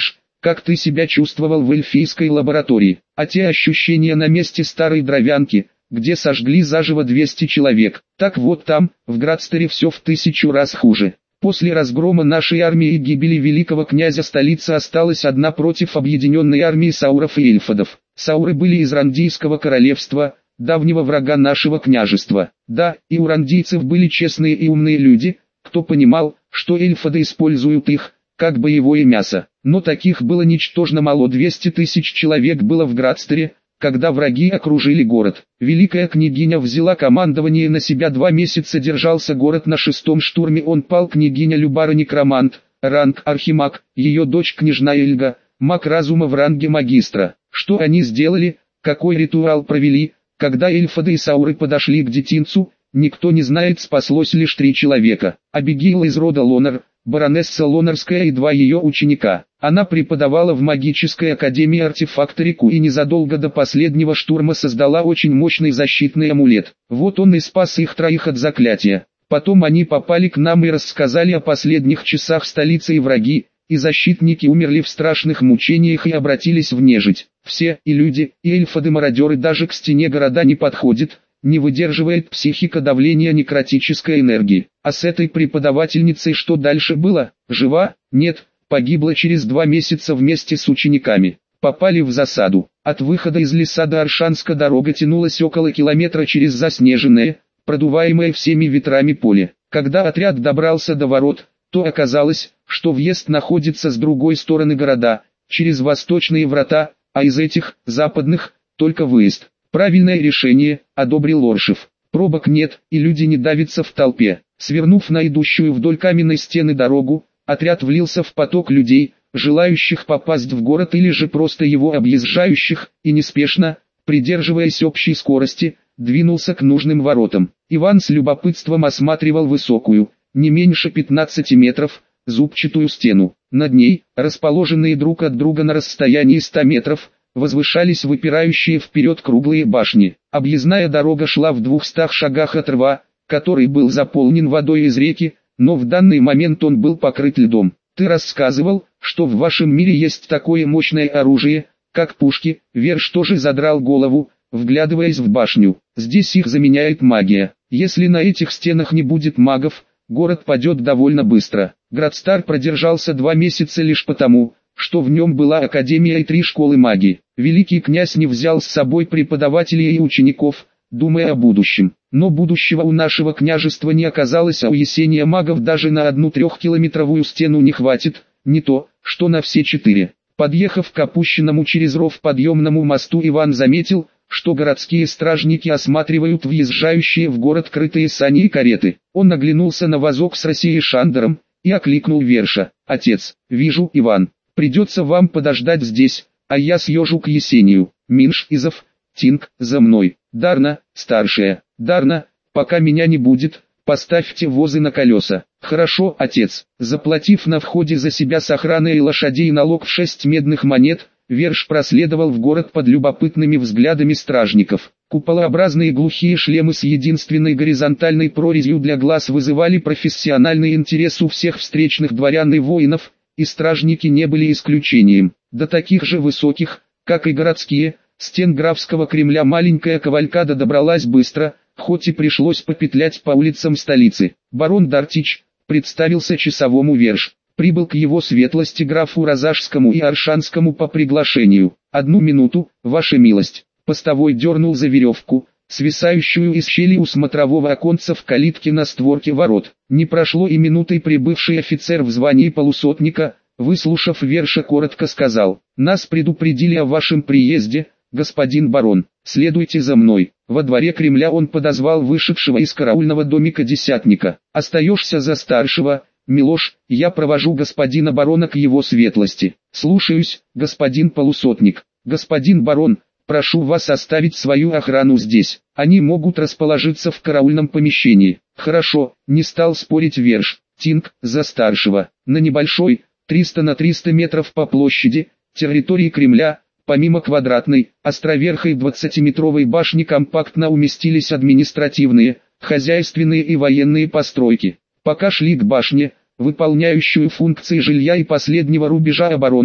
S1: как ты себя чувствовал в эльфийской лаборатории, а те ощущения на месте старой дровянки, где сожгли заживо двести человек. Так вот там, в Градстере все в тысячу раз хуже. После разгрома нашей армии и гибели великого князя столица осталась одна против объединенной армии сауров и эльфодов. Сауры были из Рандийского королевства, давнего врага нашего княжества. Да, и у рандийцев были честные и умные люди, кто понимал, что эльфоды используют их, как боевое мясо. Но таких было ничтожно мало, двести тысяч человек было в Градстере, когда враги окружили город. Великая княгиня взяла командование на себя, два месяца держался город, на шестом штурме он пал. Княгиня Любара некромант, ранг архимаг, ее дочь княжна Эльга, маг разума в ранге магистра. Что они сделали, какой ритуал провели, когда эльфоды и сауры подошли к детинцу, никто не знает, спаслось лишь три человека. Абигейл из рода Лонар, баронесса Лонарская и два ее ученика. Она преподавала в магической академии артефакторику и незадолго до последнего штурма создала очень мощный защитный амулет. Вот он и спас их троих от заклятия. Потом они попали к нам и рассказали о последних часах столицы, и враги, и защитники умерли в страшных мучениях и обратились в нежить. Все, и люди, и эльфоды-мародеры, даже к стене города не подходят, не выдерживает психика давления некротической энергии. А с этой преподавательницей что дальше было? Жива? Нет, погибла через два месяца вместе с учениками. Попали в засаду. От выхода из леса до Аршанска дорога тянулась около километра через заснеженное, продуваемое всеми ветрами поле. Когда отряд добрался до ворот, то оказалось, что въезд находится с другой стороны города, через восточные врата, а из этих, западных, только выезд. Правильное решение, одобрил Оршев. Пробок нет, и люди не давятся в толпе. Свернув на идущую вдоль каменной стены дорогу, отряд влился в поток людей, желающих попасть в город или же просто его объезжающих, и неспешно, придерживаясь общей скорости, двинулся к нужным воротам. Иван с любопытством осматривал высокую, не меньше пятнадцати метров, зубчатую стену. Над ней, расположенные друг от друга на расстоянии ста метров, возвышались выпирающие вперед круглые башни. Объездная дорога шла в двухстах шагах от рва, который был заполнен водой из реки, но в данный момент он был покрыт льдом. Ты рассказывал, что в вашем мире есть такое мощное оружие, как пушки. Верш тоже задрал голову, вглядываясь в башню. Здесь их заменяет магия. Если на этих стенах не будет магов, город падет довольно быстро. Градстар продержался два месяца лишь потому, что в нем была академия и три школы магии. Великий князь не взял с собой преподавателей и учеников, думая о будущем. Но будущего у нашего княжества не оказалось, а у Есения магов даже на одну трехкилометровую стену не хватит, не то, что на все четыре. Подъехав к опущенному через ров подъемному мосту, Иван заметил, что городские стражники осматривают въезжающие в город крытые сани и кареты. Он оглянулся на вазок с Россией Шандером и окликнул Верша. «Отец, вижу, Иван, придется вам подождать здесь, а я съезжу к Есению. Минш, Изов, Тинг, за мной. Дарна, старшая, Дарна, пока меня не будет, поставьте возы на колеса». «Хорошо, отец». Заплатив на входе за себя с охраной и лошадей налог в шесть медных монет, Верш проследовал в город под любопытными взглядами стражников. Куполообразные глухие шлемы с единственной горизонтальной прорезью для глаз вызывали профессиональный интерес у всех встречных дворян и воинов, и стражники не были исключением. До таких же высоких, как и городские, стен графского Кремля маленькая кавалькада добралась быстро, хоть и пришлось попетлять по улицам столицы. Барон Дартич представился часовому Верш. Прибыл к его светлости графу Розажскому и Аршанскому по приглашению. «Одну минуту, ваша милость». Постовой дернул за веревку, свисающую из щели у смотрового оконца в калитке на створке ворот. Не прошло и минуты, прибывший офицер в звании полусотника, выслушав Верша, коротко сказал: «Нас предупредили о вашем приезде, господин барон, следуйте за мной». Во дворе Кремля он подозвал вышедшего из караульного домика десятника. «Остаешься за старшего, Милош, я провожу господина барона к его светлости». «Слушаюсь, господин полусотник». «Господин барон, прошу вас оставить свою охрану здесь, они могут расположиться в караульном помещении». «Хорошо», не стал спорить Верш. «Тинг, за старшего». На небольшой, триста на триста метров по площади, территории Кремля, помимо квадратной, островерхой двадцатиметровой башни компактно уместились административные, хозяйственные и военные постройки. Пока шли к башне, выполняющую функции жилья и последнего рубежа обороны,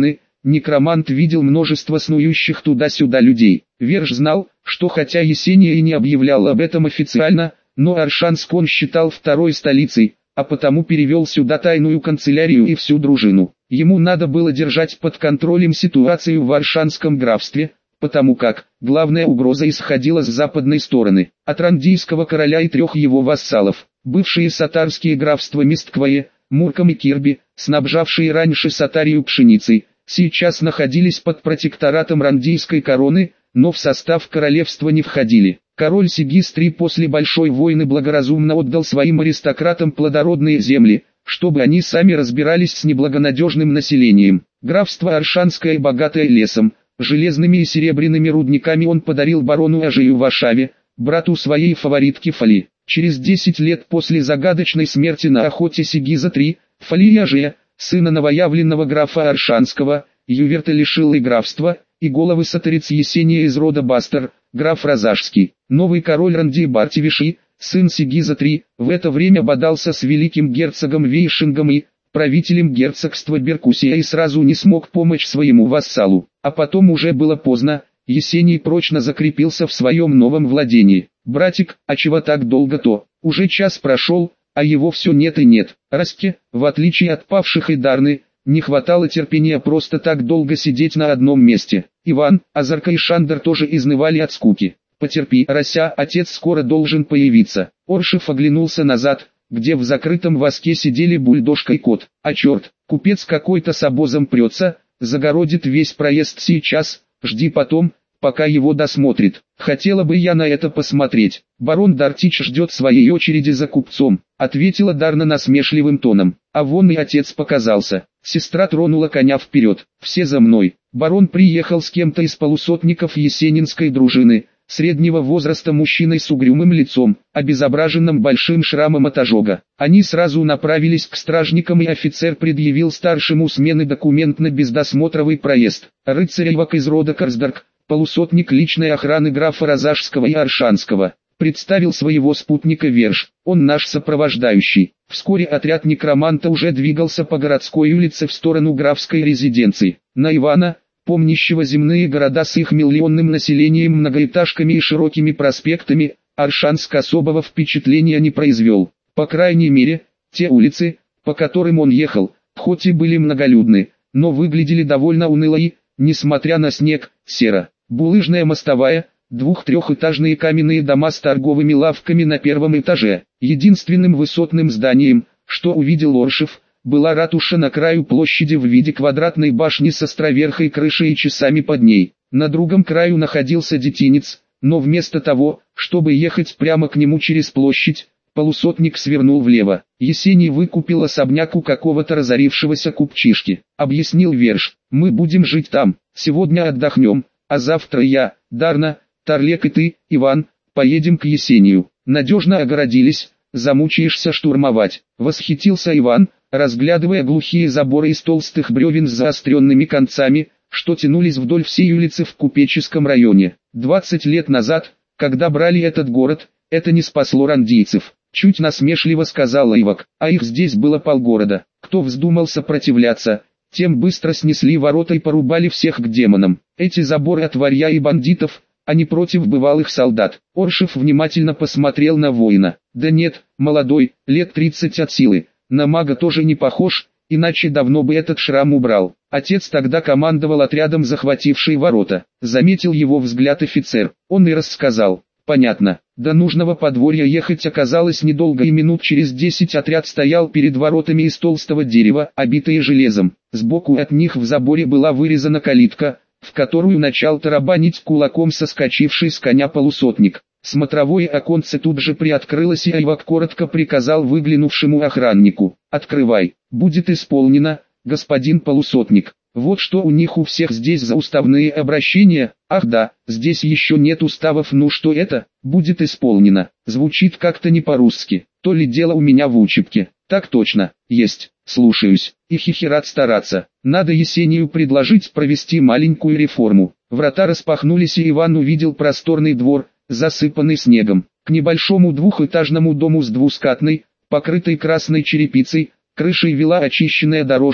S1: некромант видел множество снующих туда-сюда людей. Верш знал, что хотя Есения и не объявлял об этом официально, но Аршанск он считал второй столицей, а потому перевел сюда тайную канцелярию и всю дружину. Ему надо было держать под контролем ситуацию в Аршанском графстве, потому как главная угроза исходила с западной стороны, от рандийского короля и трех его вассалов. Бывшие сатарские графства Мистквае, Мурком и Кирби, снабжавшие раньше Сатарию пшеницей, сейчас находились под протекторатом рандийской короны, но в состав королевства не входили. Король Сигис-три после большой войны благоразумно отдал своим аристократам плодородные земли, чтобы они сами разбирались с неблагонадежным населением. Графство Аршанское богатое лесом, железными и серебряными рудниками он подарил барону Ажею Варшаве, брату своей фаворитки Фали. Через десять лет после загадочной смерти на охоте Сигиза-три, Фали и Ажея, сына новоявленного графа Аршанского, Юверта лишил и графства, и головы сатариц Есения из рода Бастер, граф Разашский. Новый король Ранди Бартивиши, сын Сигиза-три, в это время бодался с великим герцогом Вейшингом и правителем герцогства Беркусия и сразу не смог помочь своему вассалу. А потом уже было поздно, Есений прочно закрепился в своем новом владении. «Братик, а чего так долго-то? Уже час прошел, а его все нет и нет». Раске, в отличие от павших и Дарны, не хватало терпения просто так долго сидеть на одном месте. Иван, Азарка и Шандер тоже изнывали от скуки. «Потерпи, Рася, отец скоро должен появиться». Оршев оглянулся назад, где в закрытом воске сидели бульдожка и кот. «А черт, купец какой-то с обозом прется, загородит весь проезд сейчас, жди потом, пока его досмотрит. Хотела бы я на это посмотреть». «Барон Дартич ждет своей очереди за купцом», ответила Дарна насмешливым тоном. «А вон и отец показался». Сестра тронула коня вперед. «Все за мной». Барон приехал с кем-то из полусотников есенинской дружины, среднего возраста мужчиной с угрюмым лицом, обезображенным большим шрамом от ожога. Они сразу направились к стражникам, и офицер предъявил старшему смены документ на бездосмотровый проезд. Рыцарь Ивак из рода Карсдарк, полусотник личной охраны графа Разашского и Аршанского, представил своего спутника Верш. «Он наш сопровождающий». Вскоре отряд некроманта уже двигался по городской улице в сторону графской резиденции. На Ивана, помнящего земные города с их миллионным населением, многоэтажками и широкими проспектами, Аршанск особого впечатления не произвел. По крайней мере, те улицы, по которым он ехал, хоть и были многолюдны, но выглядели довольно уныло и, несмотря на снег, серо. Булыжная мостовая, двух-трехэтажные каменные дома с торговыми лавками на первом этаже. Единственным высотным зданием, что увидел Оршев, была ратуша на краю площади в виде квадратной башни с островерхой крышей и часами под ней. На другом краю находился детинец, но вместо того, чтобы ехать прямо к нему через площадь, полусотник свернул влево. Есений выкупил особняк у какого-то разорившегося купчишки. Объяснил Верш: «Мы будем жить там, сегодня отдохнем, а завтра я, Дарна, Тарлек и ты, Иван, поедем к Есению. Надежно огородились, замучаешься штурмовать». Восхитился Иван, разглядывая глухие заборы из толстых бревен с заостренными концами, что тянулись вдоль всей улицы в купеческом районе. Двадцать лет назад, когда брали этот город, это не спасло рандийцев. Чуть насмешливо сказала Ивак, а их здесь было полгорода. Кто вздумал сопротивляться, тем быстро снесли ворота и порубали всех к демонам. Эти заборы от варья и бандитов, а не против бывалых солдат. Оршев внимательно посмотрел на воина. Да нет, молодой, лет тридцать от силы, на мага тоже не похож, иначе давно бы этот шрам убрал. Отец тогда командовал отрядом, захвативший ворота. Заметил его взгляд офицер. Он и рассказал. Понятно. До нужного подворья ехать оказалось недолго, и минут через десять отряд стоял перед воротами из толстого дерева, обитые железом. Сбоку от них в заборе была вырезана калитка, в которую начал тарабанить кулаком соскочивший с коня полусотник. Смотровое оконце тут же приоткрылось, и Айвак коротко приказал выглянувшему охраннику: «Открывай, будет исполнено, господин полусотник». Вот что у них у всех здесь за уставные обращения. Ах да, здесь еще нет уставов. Ну что это, будет исполнено, звучит как-то не по-русски. То ли дело у меня в учебке. Так точно, есть, слушаюсь. И хихерат стараться. Надо Есению предложить провести маленькую реформу. Врата распахнулись, и Иван увидел просторный двор, засыпанный снегом. К небольшому двухэтажному дому с двускатной, покрытой красной черепицей, крышей вела очищенная дорожка,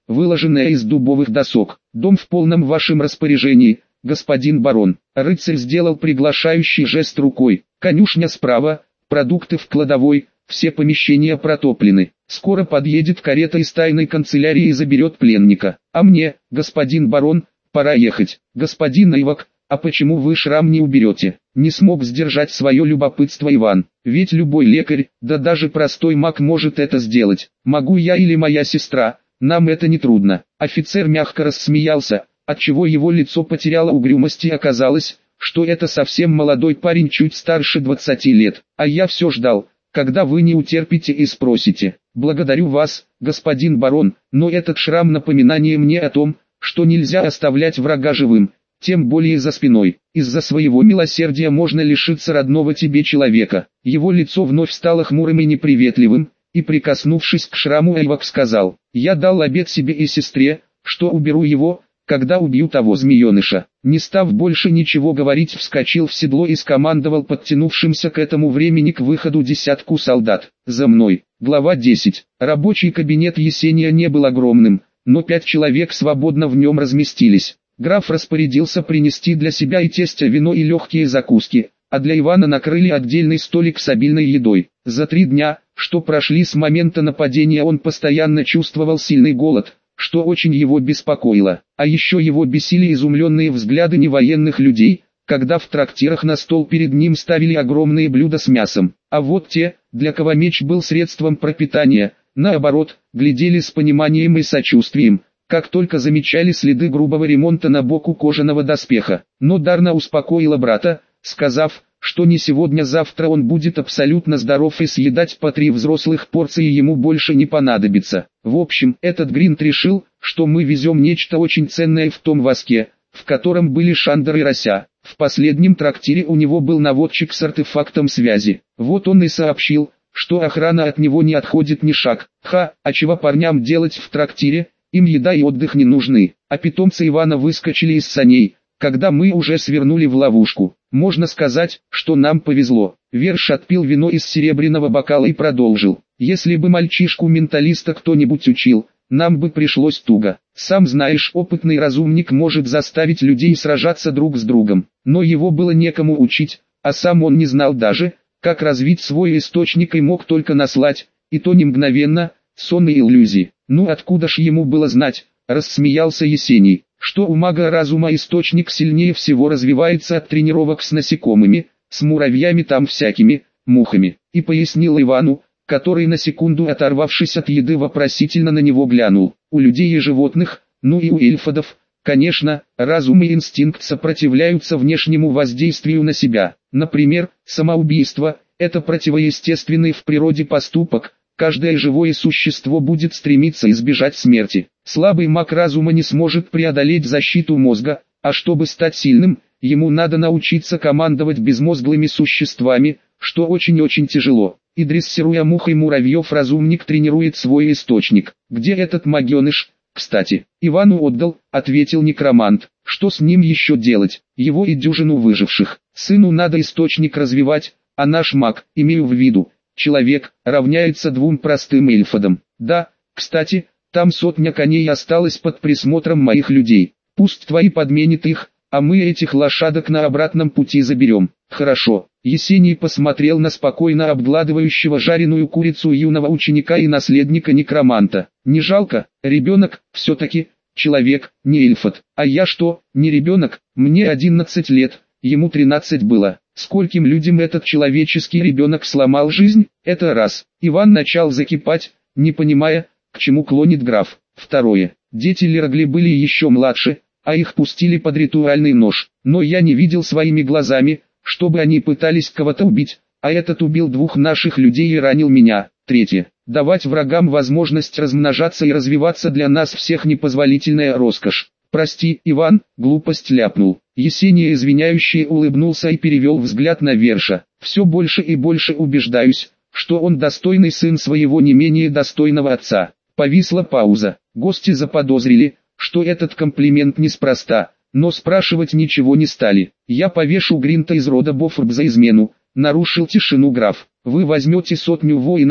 S1: выложенная из дубовых досок. Дом в полном вашем распоряжении, господин барон. Рыцарь сделал приглашающий жест рукой. Конюшня справа, продукты в кладовой, все помещения протоплены. Скоро подъедет карета из тайной канцелярии и заберет пленника. А мне, господин барон, пора ехать. Господин Ивак, а почему вы шрам не уберете? Не смог сдержать свое любопытство Иван. Ведь любой лекарь, да даже простой маг может это сделать. Могу я или моя сестра, нам это не трудно. Офицер мягко рассмеялся, отчего его лицо потеряло угрюмость и оказалось, что это совсем молодой парень чуть старше двадцати лет. А я все ждал, когда вы не утерпите и спросите. Благодарю вас, господин барон, но этот шрам напоминание мне о том, что нельзя оставлять врага живым, тем более за спиной. Из-за своего милосердия можно лишиться родного тебе человека. Его лицо вновь стало хмурым и неприветливым, и прикоснувшись к шраму Эйвак сказал: «Я дал обет себе и сестре, что уберу его, когда убью того змееныша». Не став больше ничего говорить, вскочил в седло и скомандовал подтянувшимся к этому времени к выходу десятку солдат: «За мной». Глава десять. Рабочий кабинет Есения не был огромным, но пять человек свободно в нем разместились. Граф распорядился принести для себя и тестя вино и легкие закуски, а для Ивана накрыли отдельный столик с обильной едой. За три дня, что прошли с момента нападения, он постоянно чувствовал сильный голод, что очень его беспокоило. А еще его бесили изумленные взгляды невоенных людей, когда в трактирах на стол перед ним ставили огромные блюда с мясом. А вот те, для кого меч был средством пропитания, наоборот, глядели с пониманием и сочувствием, как только замечали следы грубого ремонта на боку кожаного доспеха. Но Дарна успокоила брата, сказав, что не сегодня-завтра он будет абсолютно здоров и съедать по три взрослых порции ему больше не понадобится. В общем, этот Гринт решил, что мы везем нечто очень ценное в том воске, в котором были Шандер и Рося. В последнем трактире у него был наводчик с артефактом связи. Вот он и сообщил, что охрана от него не отходит ни шаг. Ха, а чего парням делать в трактире? Им еда и отдых не нужны. А питомцы Ивана выскочили из саней, когда мы уже свернули в ловушку. Можно сказать, что нам повезло. Верш отпил вино из серебряного бокала и продолжил: если бы мальчишку-менталиста кто-нибудь учил, нам бы пришлось туго. Сам знаешь, опытный разумник может заставить людей сражаться друг с другом, но его было некому учить, а сам он не знал даже, как развить свой источник и мог только наслать, и то не мгновенно, сон и иллюзии. Ну откуда ж ему было знать, рассмеялся Есений, что у мага разума источник сильнее всего развивается от тренировок с насекомыми, с муравьями там всякими, мухами, и пояснил Ивану, который на секунду оторвавшись от еды вопросительно на него глянул. У людей и животных, ну и у эльфодов, конечно, разум и инстинкт сопротивляются внешнему воздействию на себя. Например, самоубийство – это противоестественный в природе поступок. Каждое живое существо будет стремиться избежать смерти. Слабый маг разума не сможет преодолеть защиту мозга, а чтобы стать сильным, ему надо научиться командовать безмозглыми существами, что очень-очень тяжело. И дрессируя мух и муравьев, разумник тренирует свой источник. Где этот магеныш, кстати? Ивану отдал, ответил некромант. Что с ним еще делать? Его и дюжину выживших. Сыну надо источник развивать, а наш маг, имею в виду, человек, равняется двум простым эльфодам. Да, кстати, там сотня коней осталась под присмотром моих людей. Пусть твои подменят их, а мы этих лошадок на обратном пути заберем. Хорошо. Есений посмотрел на спокойно обгладывающего жареную курицу юного ученика и наследника некроманта. Не жалко, ребенок, все-таки, человек, не эльфот. А я что, не ребенок? Мне одиннадцать лет, ему тринадцать было. Скольким людям этот человеческий ребенок сломал жизнь? Это раз. Иван начал закипать, не понимая, к чему клонит граф. Второе. Дети Лерогли были еще младше, а их пустили под ритуальный нож. Но я не видел своими глазами, чтобы они пытались кого-то убить, а этот убил двух наших людей и ранил меня. Третье. Давать врагам возможность размножаться и развиваться для нас всех непозволительная роскошь. Прости, Иван, глупость ляпнул. Есений извиняющий улыбнулся и перевел взгляд на Верша. Все больше и больше убеждаюсь, что он достойный сын своего не менее достойного отца. Повисла пауза. Гости заподозрили, что этот комплимент неспроста, но спрашивать ничего не стали. Я повешу Гринта из рода Бофорб за измену, нарушил тишину граф. Вы возьмете сотню воинов,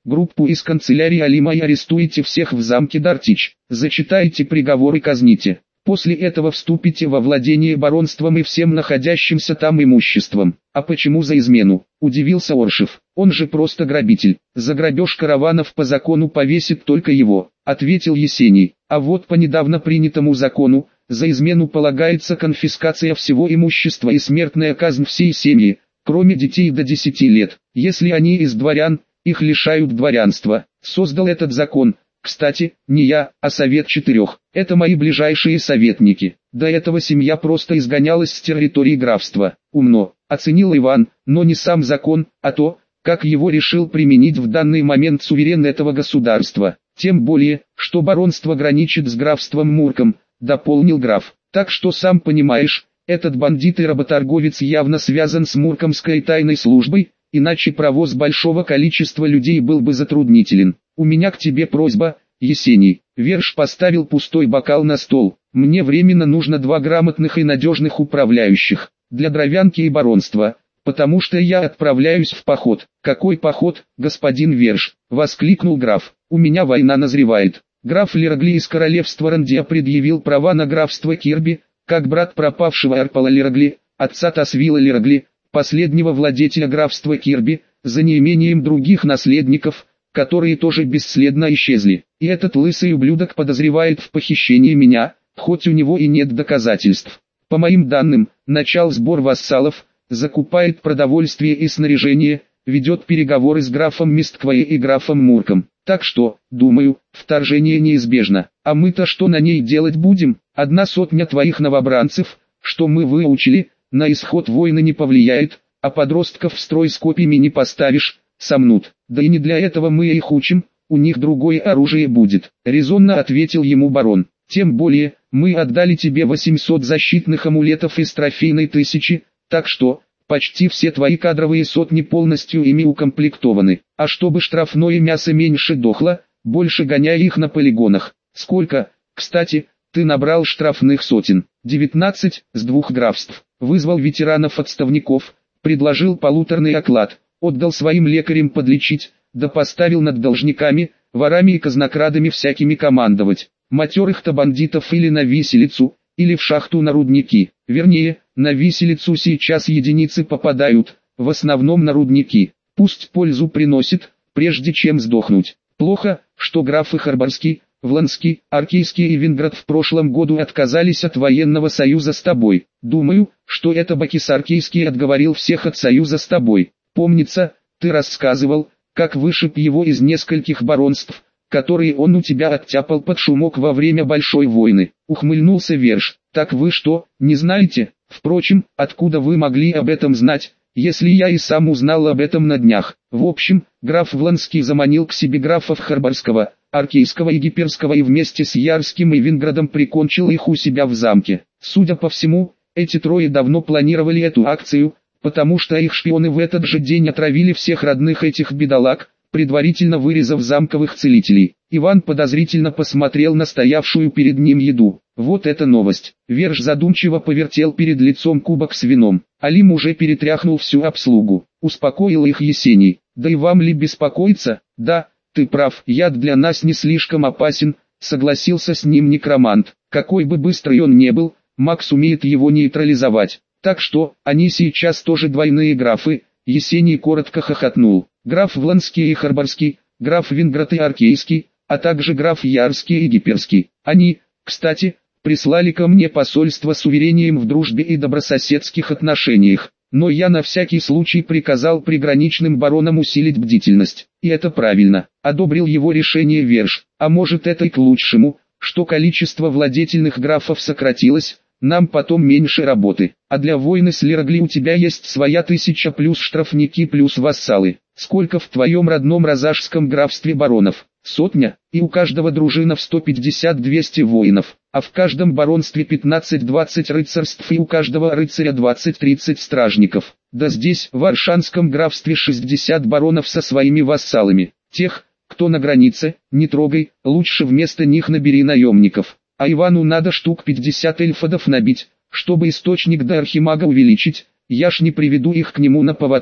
S1: группу из канцелярии Алима и арестуете всех в замке Дартич, зачитайте приговор и казните. После этого вступите во владение баронством и всем находящимся там имуществом. А почему за измену? Удивился Оршев. Он же просто грабитель. За грабеж караванов по закону повесит только его, ответил Есений. А вот по недавно принятому закону, за измену полагается конфискация всего имущества и смертная казнь всей семьи, кроме детей до десяти лет. Если они из дворян, их лишают дворянства. Создал этот закон, кстати, не я, а совет четырех. Это мои ближайшие советники. До этого семья просто изгонялась с территории графства. Умно, оценил Иван, но не сам закон, а то, как его решил применить в данный момент суверен этого государства. Тем более, что баронство граничит с графством Мурком, дополнил граф. Так что сам понимаешь, этот бандит и работорговец явно связан с Муркомской тайной службой, иначе провоз большого количества людей был бы затруднителен. У меня к тебе просьба, Есений. Верш поставил пустой бокал на стол. Мне временно нужно два грамотных и надежных управляющих, для дровянки и баронства, потому что я отправляюсь в поход. Какой поход, господин Верш? Воскликнул граф. У меня война назревает. Граф Лерагли из королевства Рандия предъявил права на графство Кирби, как брат пропавшего Арпала Лерагли, отца Тасвила Лерагли, последнего владетеля графства Кирби, за неимением других наследников, которые тоже бесследно исчезли. И этот лысый ублюдок подозревает в похищении меня, хоть у него и нет доказательств. По моим данным, начал сбор вассалов, закупает продовольствие и снаряжение, ведет переговоры с графом Мистквой и графом Мурком. Так что, думаю, вторжение неизбежно. А мы-то что на ней делать будем? Одна сотня твоих новобранцев, что мы выучили, на исход войны не повлияет, а подростков в строй с копьями не поставишь, сомнут. Да и не для этого мы их учим, у них другое оружие будет, резонно ответил ему барон. Тем более, мы отдали тебе восемьсот защитных амулетов из трофейной тысячи, так что, почти все твои кадровые сотни полностью ими укомплектованы. А чтобы штрафное мясо меньше дохло, больше гоняй их на полигонах. Сколько, кстати, ты набрал штрафных сотен? девятнадцать, с двух графств. Вызвал ветеранов-отставников, предложил полуторный оклад, отдал своим лекарям подлечить, да поставил над должниками, ворами и казнокрадами всякими командовать. Матерых-то бандитов или на виселицу, или в шахту на рудники. Вернее, на виселицу сейчас единицы попадают, в основном на рудники. Пусть пользу приносит, прежде чем сдохнуть. Плохо, что графы Харбарский, Вланский, Аркейский и Винград в прошлом году отказались от военного союза с тобой. Думаю, что это Бакис Аркейский отговорил всех от союза с тобой. Помнится, ты рассказывал, как вышиб его из нескольких баронств, которые он у тебя оттяпал под шумок во время Большой войны. Ухмыльнулся Верш. Так вы что, не знаете? Впрочем, откуда вы могли об этом знать, если я и сам узнал об этом на днях? В общем, граф Вланский заманил к себе графов Харбарского, Аркейского и Гиперского и вместе с Ярским и Винградом прикончил их у себя в замке. Судя по всему, эти трое давно планировали эту акцию, потому что их шпионы в этот же день отравили всех родных этих бедолаг, предварительно вырезав замковых целителей. Иван подозрительно посмотрел на стоявшую перед ним еду. Вот эта новость. Верш задумчиво повертел перед лицом кубок с вином. Алим уже перетряхнул всю обслугу. Успокоил их Есений. Да и вам ли беспокоиться? Да, ты прав, яд для нас не слишком опасен, согласился с ним некромант. Какой бы быстрый он не был, маг сумеет его нейтрализовать. Так что, они сейчас тоже двойные графы. Есений коротко хохотнул. Граф Вланский и Харбарский, граф Винград и Аркейский, а также граф Ярский и Гиперский. Они, кстати, прислали ко мне посольство с уверением в дружбе и добрососедских отношениях. Но я на всякий случай приказал приграничным баронам усилить бдительность. И это правильно, одобрил его решение Верш. А может это и к лучшему, что количество владетельных графов сократилось, нам потом меньше работы. А для войны с Лерагли у тебя есть своя тысяча плюс штрафники плюс вассалы. Сколько в твоем родном Розажском графстве баронов? Сотня, и у каждого дружина в сто пятьдесят — двести воинов, а в каждом баронстве пятнадцать-двадцать рыцарств и у каждого рыцаря двадцать-тридцать стражников. Да здесь, в Аршанском графстве шестьдесят баронов со своими вассалами. Тех, кто на границе, не трогай, лучше вместо них набери наемников. А Ивану надо штук пятьдесят эльфодов набить, чтобы источник до архимага увеличить, я ж не приведу их к нему на поводке.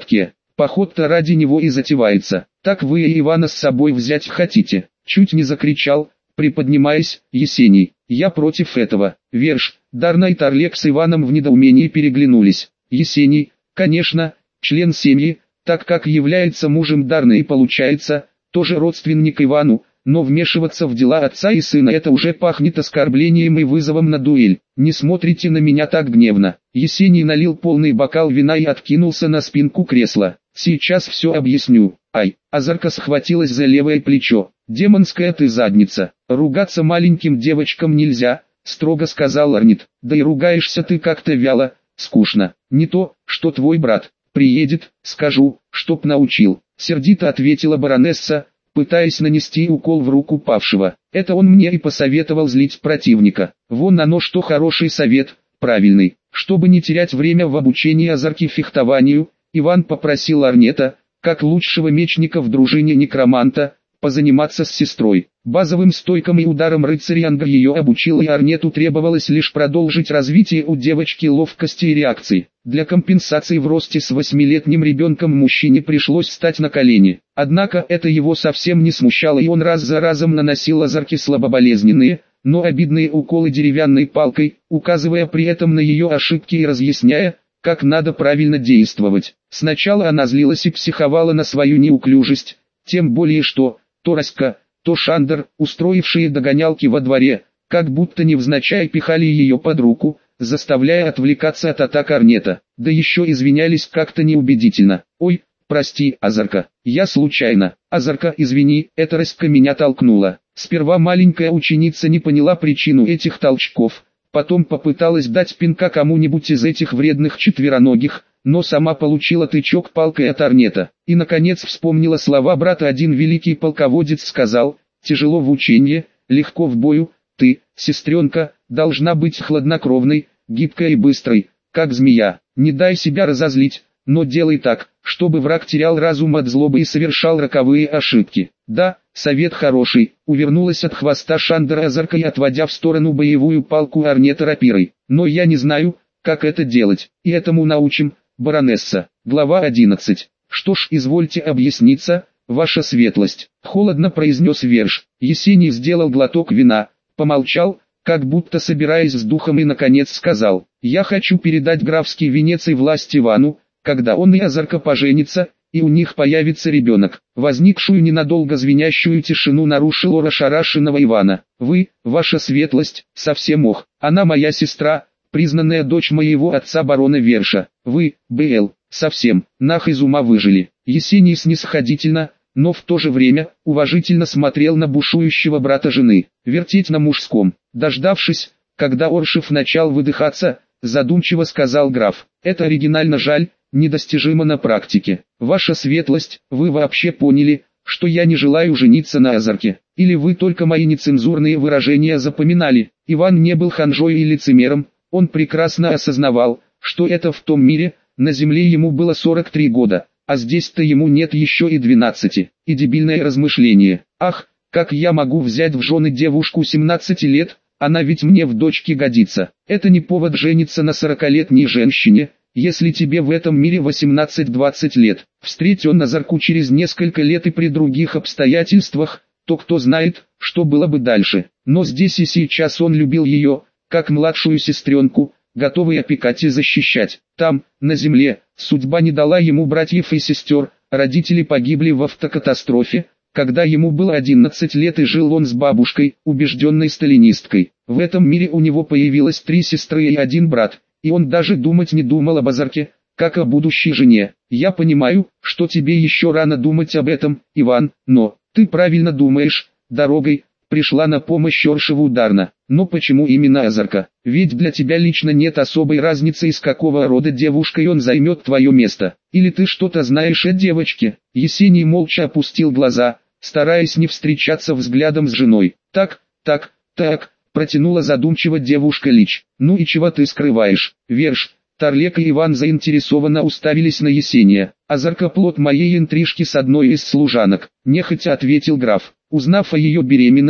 S1: Поход-то ради него и затевается. Так вы и Ивана с собой взять хотите? Чуть не закричал, приподнимаясь, Есений. Я против этого. Верш, Дарна и Тарлек с Иваном в недоумении переглянулись. Есений, конечно, член семьи, так как является мужем Дарны и получается, тоже родственник Ивану, но вмешиваться в дела отца и сына это уже пахнет оскорблением и вызовом на дуэль. Не смотрите на меня так гневно. Есений налил полный бокал вина и откинулся на спинку кресла. Сейчас все объясню. Ай, Азарка схватилась за левое плечо. Демонская ты задница. Ругаться маленьким девочкам нельзя, строго сказал Арнит. Да и ругаешься ты как-то вяло, скучно. Не то, что твой брат приедет, скажу, чтоб научил. Сердито ответила баронесса, пытаясь нанести укол в руку павшего. Это он мне и посоветовал злить противника. Вон оно что хороший совет, правильный. Чтобы не терять время в обучении Азарки фехтованию, Иван попросил Арнета, как лучшего мечника в дружине некроманта, позаниматься с сестрой. Базовым стойкам и ударом рыцаря Анга ее обучил, и Арнету требовалось лишь продолжить развитие у девочки ловкости и реакции. Для компенсации в росте с восьмилетним ребенком мужчине пришлось встать на колени. Однако это его совсем не смущало, и он раз за разом наносил Азарке слабоболезненные, но обидные уколы деревянной палкой, указывая при этом на ее ошибки и разъясняя, как надо правильно действовать. Сначала она злилась и психовала на свою неуклюжесть, тем более что, то Раська, то Шандер, устроившие догонялки во дворе, как будто невзначай пихали ее под руку, заставляя отвлекаться от атак Арнета, да еще извинялись как-то неубедительно. «Ой, прости, Азарка, я случайно». «Азарка, извини, эта Раська меня толкнула». Сперва маленькая ученица не поняла причину этих толчков, потом попыталась дать пинка кому-нибудь из этих вредных четвероногих, но сама получила тычок палкой от Арнета. И наконец вспомнила слова брата. Один великий полководец сказал: «Тяжело в учении, легко в бою, ты, сестренка, должна быть хладнокровной, гибкой и быстрой, как змея. Не дай себя разозлить, но делай так, чтобы враг терял разум от злобы и совершал роковые ошибки». «Да, совет хороший», — увернулась от хвоста Шандера Азарка и отводя в сторону боевую палку Арнета рапирой. «Но я не знаю, как это делать, и этому научим, баронесса». Глава одиннадцать. «Что ж, извольте объясниться, ваша светлость», — холодно произнес Верш. Есений сделал глоток вина, помолчал, как будто собираясь с духом, и наконец сказал: «Я хочу передать графский венец и власть Ивану, когда он и Азарка поженятся, и у них появится ребенок». Возникшую ненадолго звенящую тишину нарушил ор ошарашенного Ивана. «Вы, ваша светлость, совсем ох, она моя сестра, признанная дочь моего отца барона Верша. Вы, Б.Л., совсем, нах из ума выжили». Есений снисходительно, но в то же время, уважительно смотрел на бушующего брата жены. Вертеть на мужском. Дождавшись, когда Оршев начал выдыхаться, задумчиво сказал граф: «Это оригинально, жаль, недостижимо на практике. Ваша светлость, вы вообще поняли, что я не желаю жениться на Азарке? Или вы только мои нецензурные выражения запоминали?» Иван не был ханжой и лицемером, он прекрасно осознавал, что это в том мире, на земле ему было сорок три года, а здесь-то ему нет еще и двенадцати. И дебильное размышление: «Ах, как я могу взять в жены девушку семнадцати лет, она ведь мне в дочке годится». Это не повод жениться на сорокалетней женщине, если тебе в этом мире восемнадцать-двадцать лет. Встреть он Азарку через несколько лет и при других обстоятельствах, то кто знает, что было бы дальше. Но здесь и сейчас он любил ее, как младшую сестренку, готовый опекать и защищать. Там, на земле, судьба не дала ему братьев и сестер, родители погибли в автокатастрофе, когда ему было одиннадцать лет, и жил он с бабушкой, убежденной сталинисткой. В этом мире у него появилось три сестры и один брат, и он даже думать не думал об Азарке, как о будущей жене. «Я понимаю, что тебе еще рано думать об этом, Иван, но ты правильно думаешь, дорогой пришла на помощь Оршеву Дарна. Но почему именно Азарка? Ведь для тебя лично нет особой разницы, из какого рода девушкой он займет твое место. Или ты что-то знаешь о девочке?» Есений молча опустил глаза, стараясь не встречаться взглядом с женой. «Так, так, так», протянула задумчиво девушка Лич. «Ну и чего ты скрываешь?» Верш, Тарлек и Иван заинтересованно уставились на Есения. «Азарка плод моей интрижки с одной из служанок», нехотя ответил граф. «Узнав о ее беременности,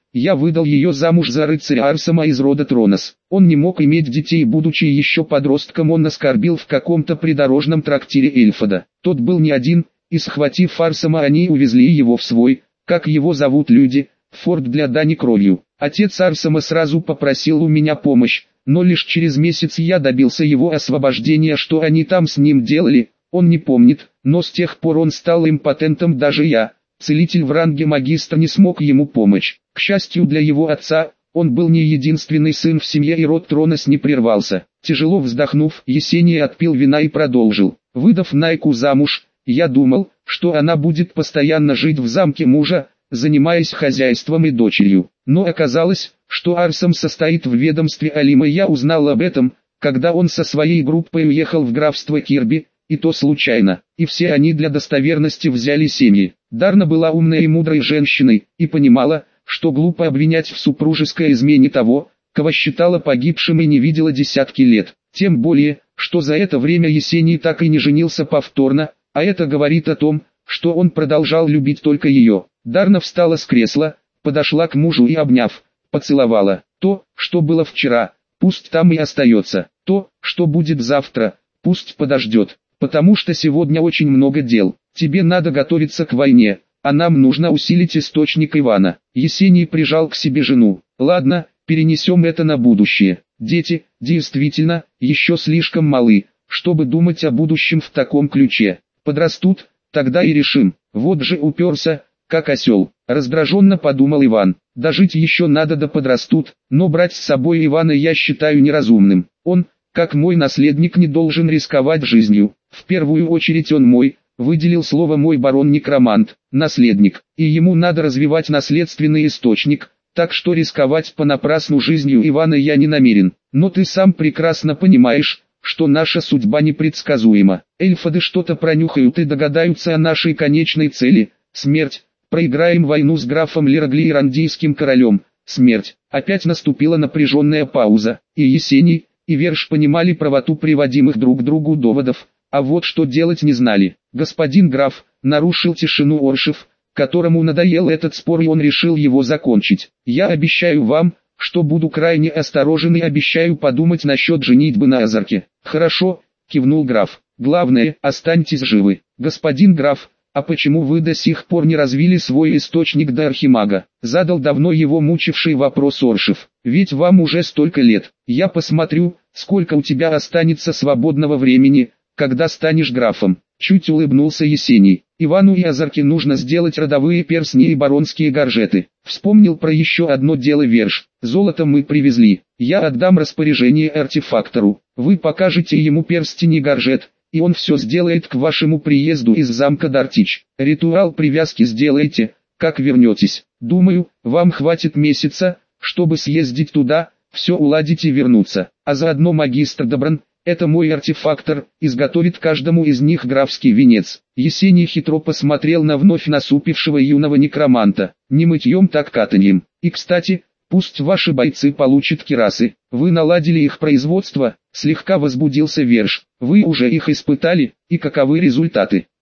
S1: я выдал ее замуж за рыцаря Арсама из рода Тронос. Он не мог иметь детей, будучи еще подростком он оскорбил в каком-то придорожном трактире Эльфода. Тот был не один, и схватив Арсама они увезли его в свой, как его зовут люди, форт для дани кровью. Отец Арсама сразу попросил у меня помощь, но лишь через месяц я добился его освобождения. Что они там с ним делали, он не помнит, но с тех пор он стал импотентом. Даже я, целитель в ранге магистра, не смог ему помочь. К счастью для его отца, он был не единственный сын в семье и род Тронос не прервался. Тяжело вздохнув, Есений отпил вина и продолжил. Выдав Найку замуж, я думал, что она будет постоянно жить в замке мужа, занимаясь хозяйством и дочерью. Но оказалось, что Арсам состоит в ведомстве Алима. Я узнал об этом, когда он со своей группой уехал в графство Кирби, и то случайно. И все они для достоверности взяли семьи. Дарна была умной и мудрой женщиной, и понимала, что глупо обвинять в супружеской измене того, кого считала погибшим и не видела десятки лет. Тем более, что за это время Есений так и не женился повторно, а это говорит о том, что он продолжал любить только ее. Дарна встала с кресла, подошла к мужу и, обняв, поцеловала. То, что было вчера, пусть там и остается. То, что будет завтра, пусть подождет. Потому что сегодня очень много дел. Тебе надо готовиться к войне, а нам нужно усилить источник Ивана. Есений прижал к себе жену. Ладно, перенесем это на будущее. Дети, действительно, еще слишком малы, чтобы думать о будущем в таком ключе. Подрастут, тогда и решим. Вот же уперся, как осел. Раздраженно подумал Иван. Дожить еще надо, да подрастут, но брать с собой Ивана я считаю неразумным. Он, как мой наследник, не должен рисковать жизнью. В первую очередь он мой, выделил слово мой барон-некромант, наследник, и ему надо развивать наследственный источник, так что рисковать понапрасну жизнью Ивана я не намерен. Но ты сам прекрасно понимаешь, что наша судьба непредсказуема. Эльфоды что-то пронюхают и догадаются о нашей конечной цели – смерть. Проиграем войну с графом Лирогли и рандийским королем – смерть. Опять наступила напряженная пауза, и Есений, и Верш понимали правоту приводимых друг к другу доводов, а вот что делать не знали. Господин граф, нарушил тишину Оршев, которому надоел этот спор и он решил его закончить. Я обещаю вам, что буду крайне осторожен и обещаю подумать насчет женитьбы на Азарке. Хорошо, кивнул граф. Главное, останьтесь живы. Господин граф, а почему вы до сих пор не развили свой источник до архимага? Задал давно его мучивший вопрос Оршев. Ведь вам уже столько лет. Я посмотрю, сколько у тебя останется свободного времени, когда станешь графом. Чуть улыбнулся Есений. Ивану и Азарке нужно сделать родовые перстни и баронские горжеты. Вспомнил про еще одно дело Верш. Золото мы привезли. Я отдам распоряжение артефактору. Вы покажете ему перстень и горжет, и он все сделает к вашему приезду из замка Дартич. Ритуал привязки сделайте, как вернетесь. Думаю, вам хватит месяца, чтобы съездить туда, все уладить и вернуться. А заодно магистр Добран, это мой артефактор, изготовит каждому из них графский венец. Есений хитро посмотрел на вновь насупившего юного некроманта. Не мытьем, так катаньем. И кстати, пусть ваши бойцы получат кирасы. Вы наладили их производство, слегка возбудился Верш. Вы уже их испытали, и каковы результаты?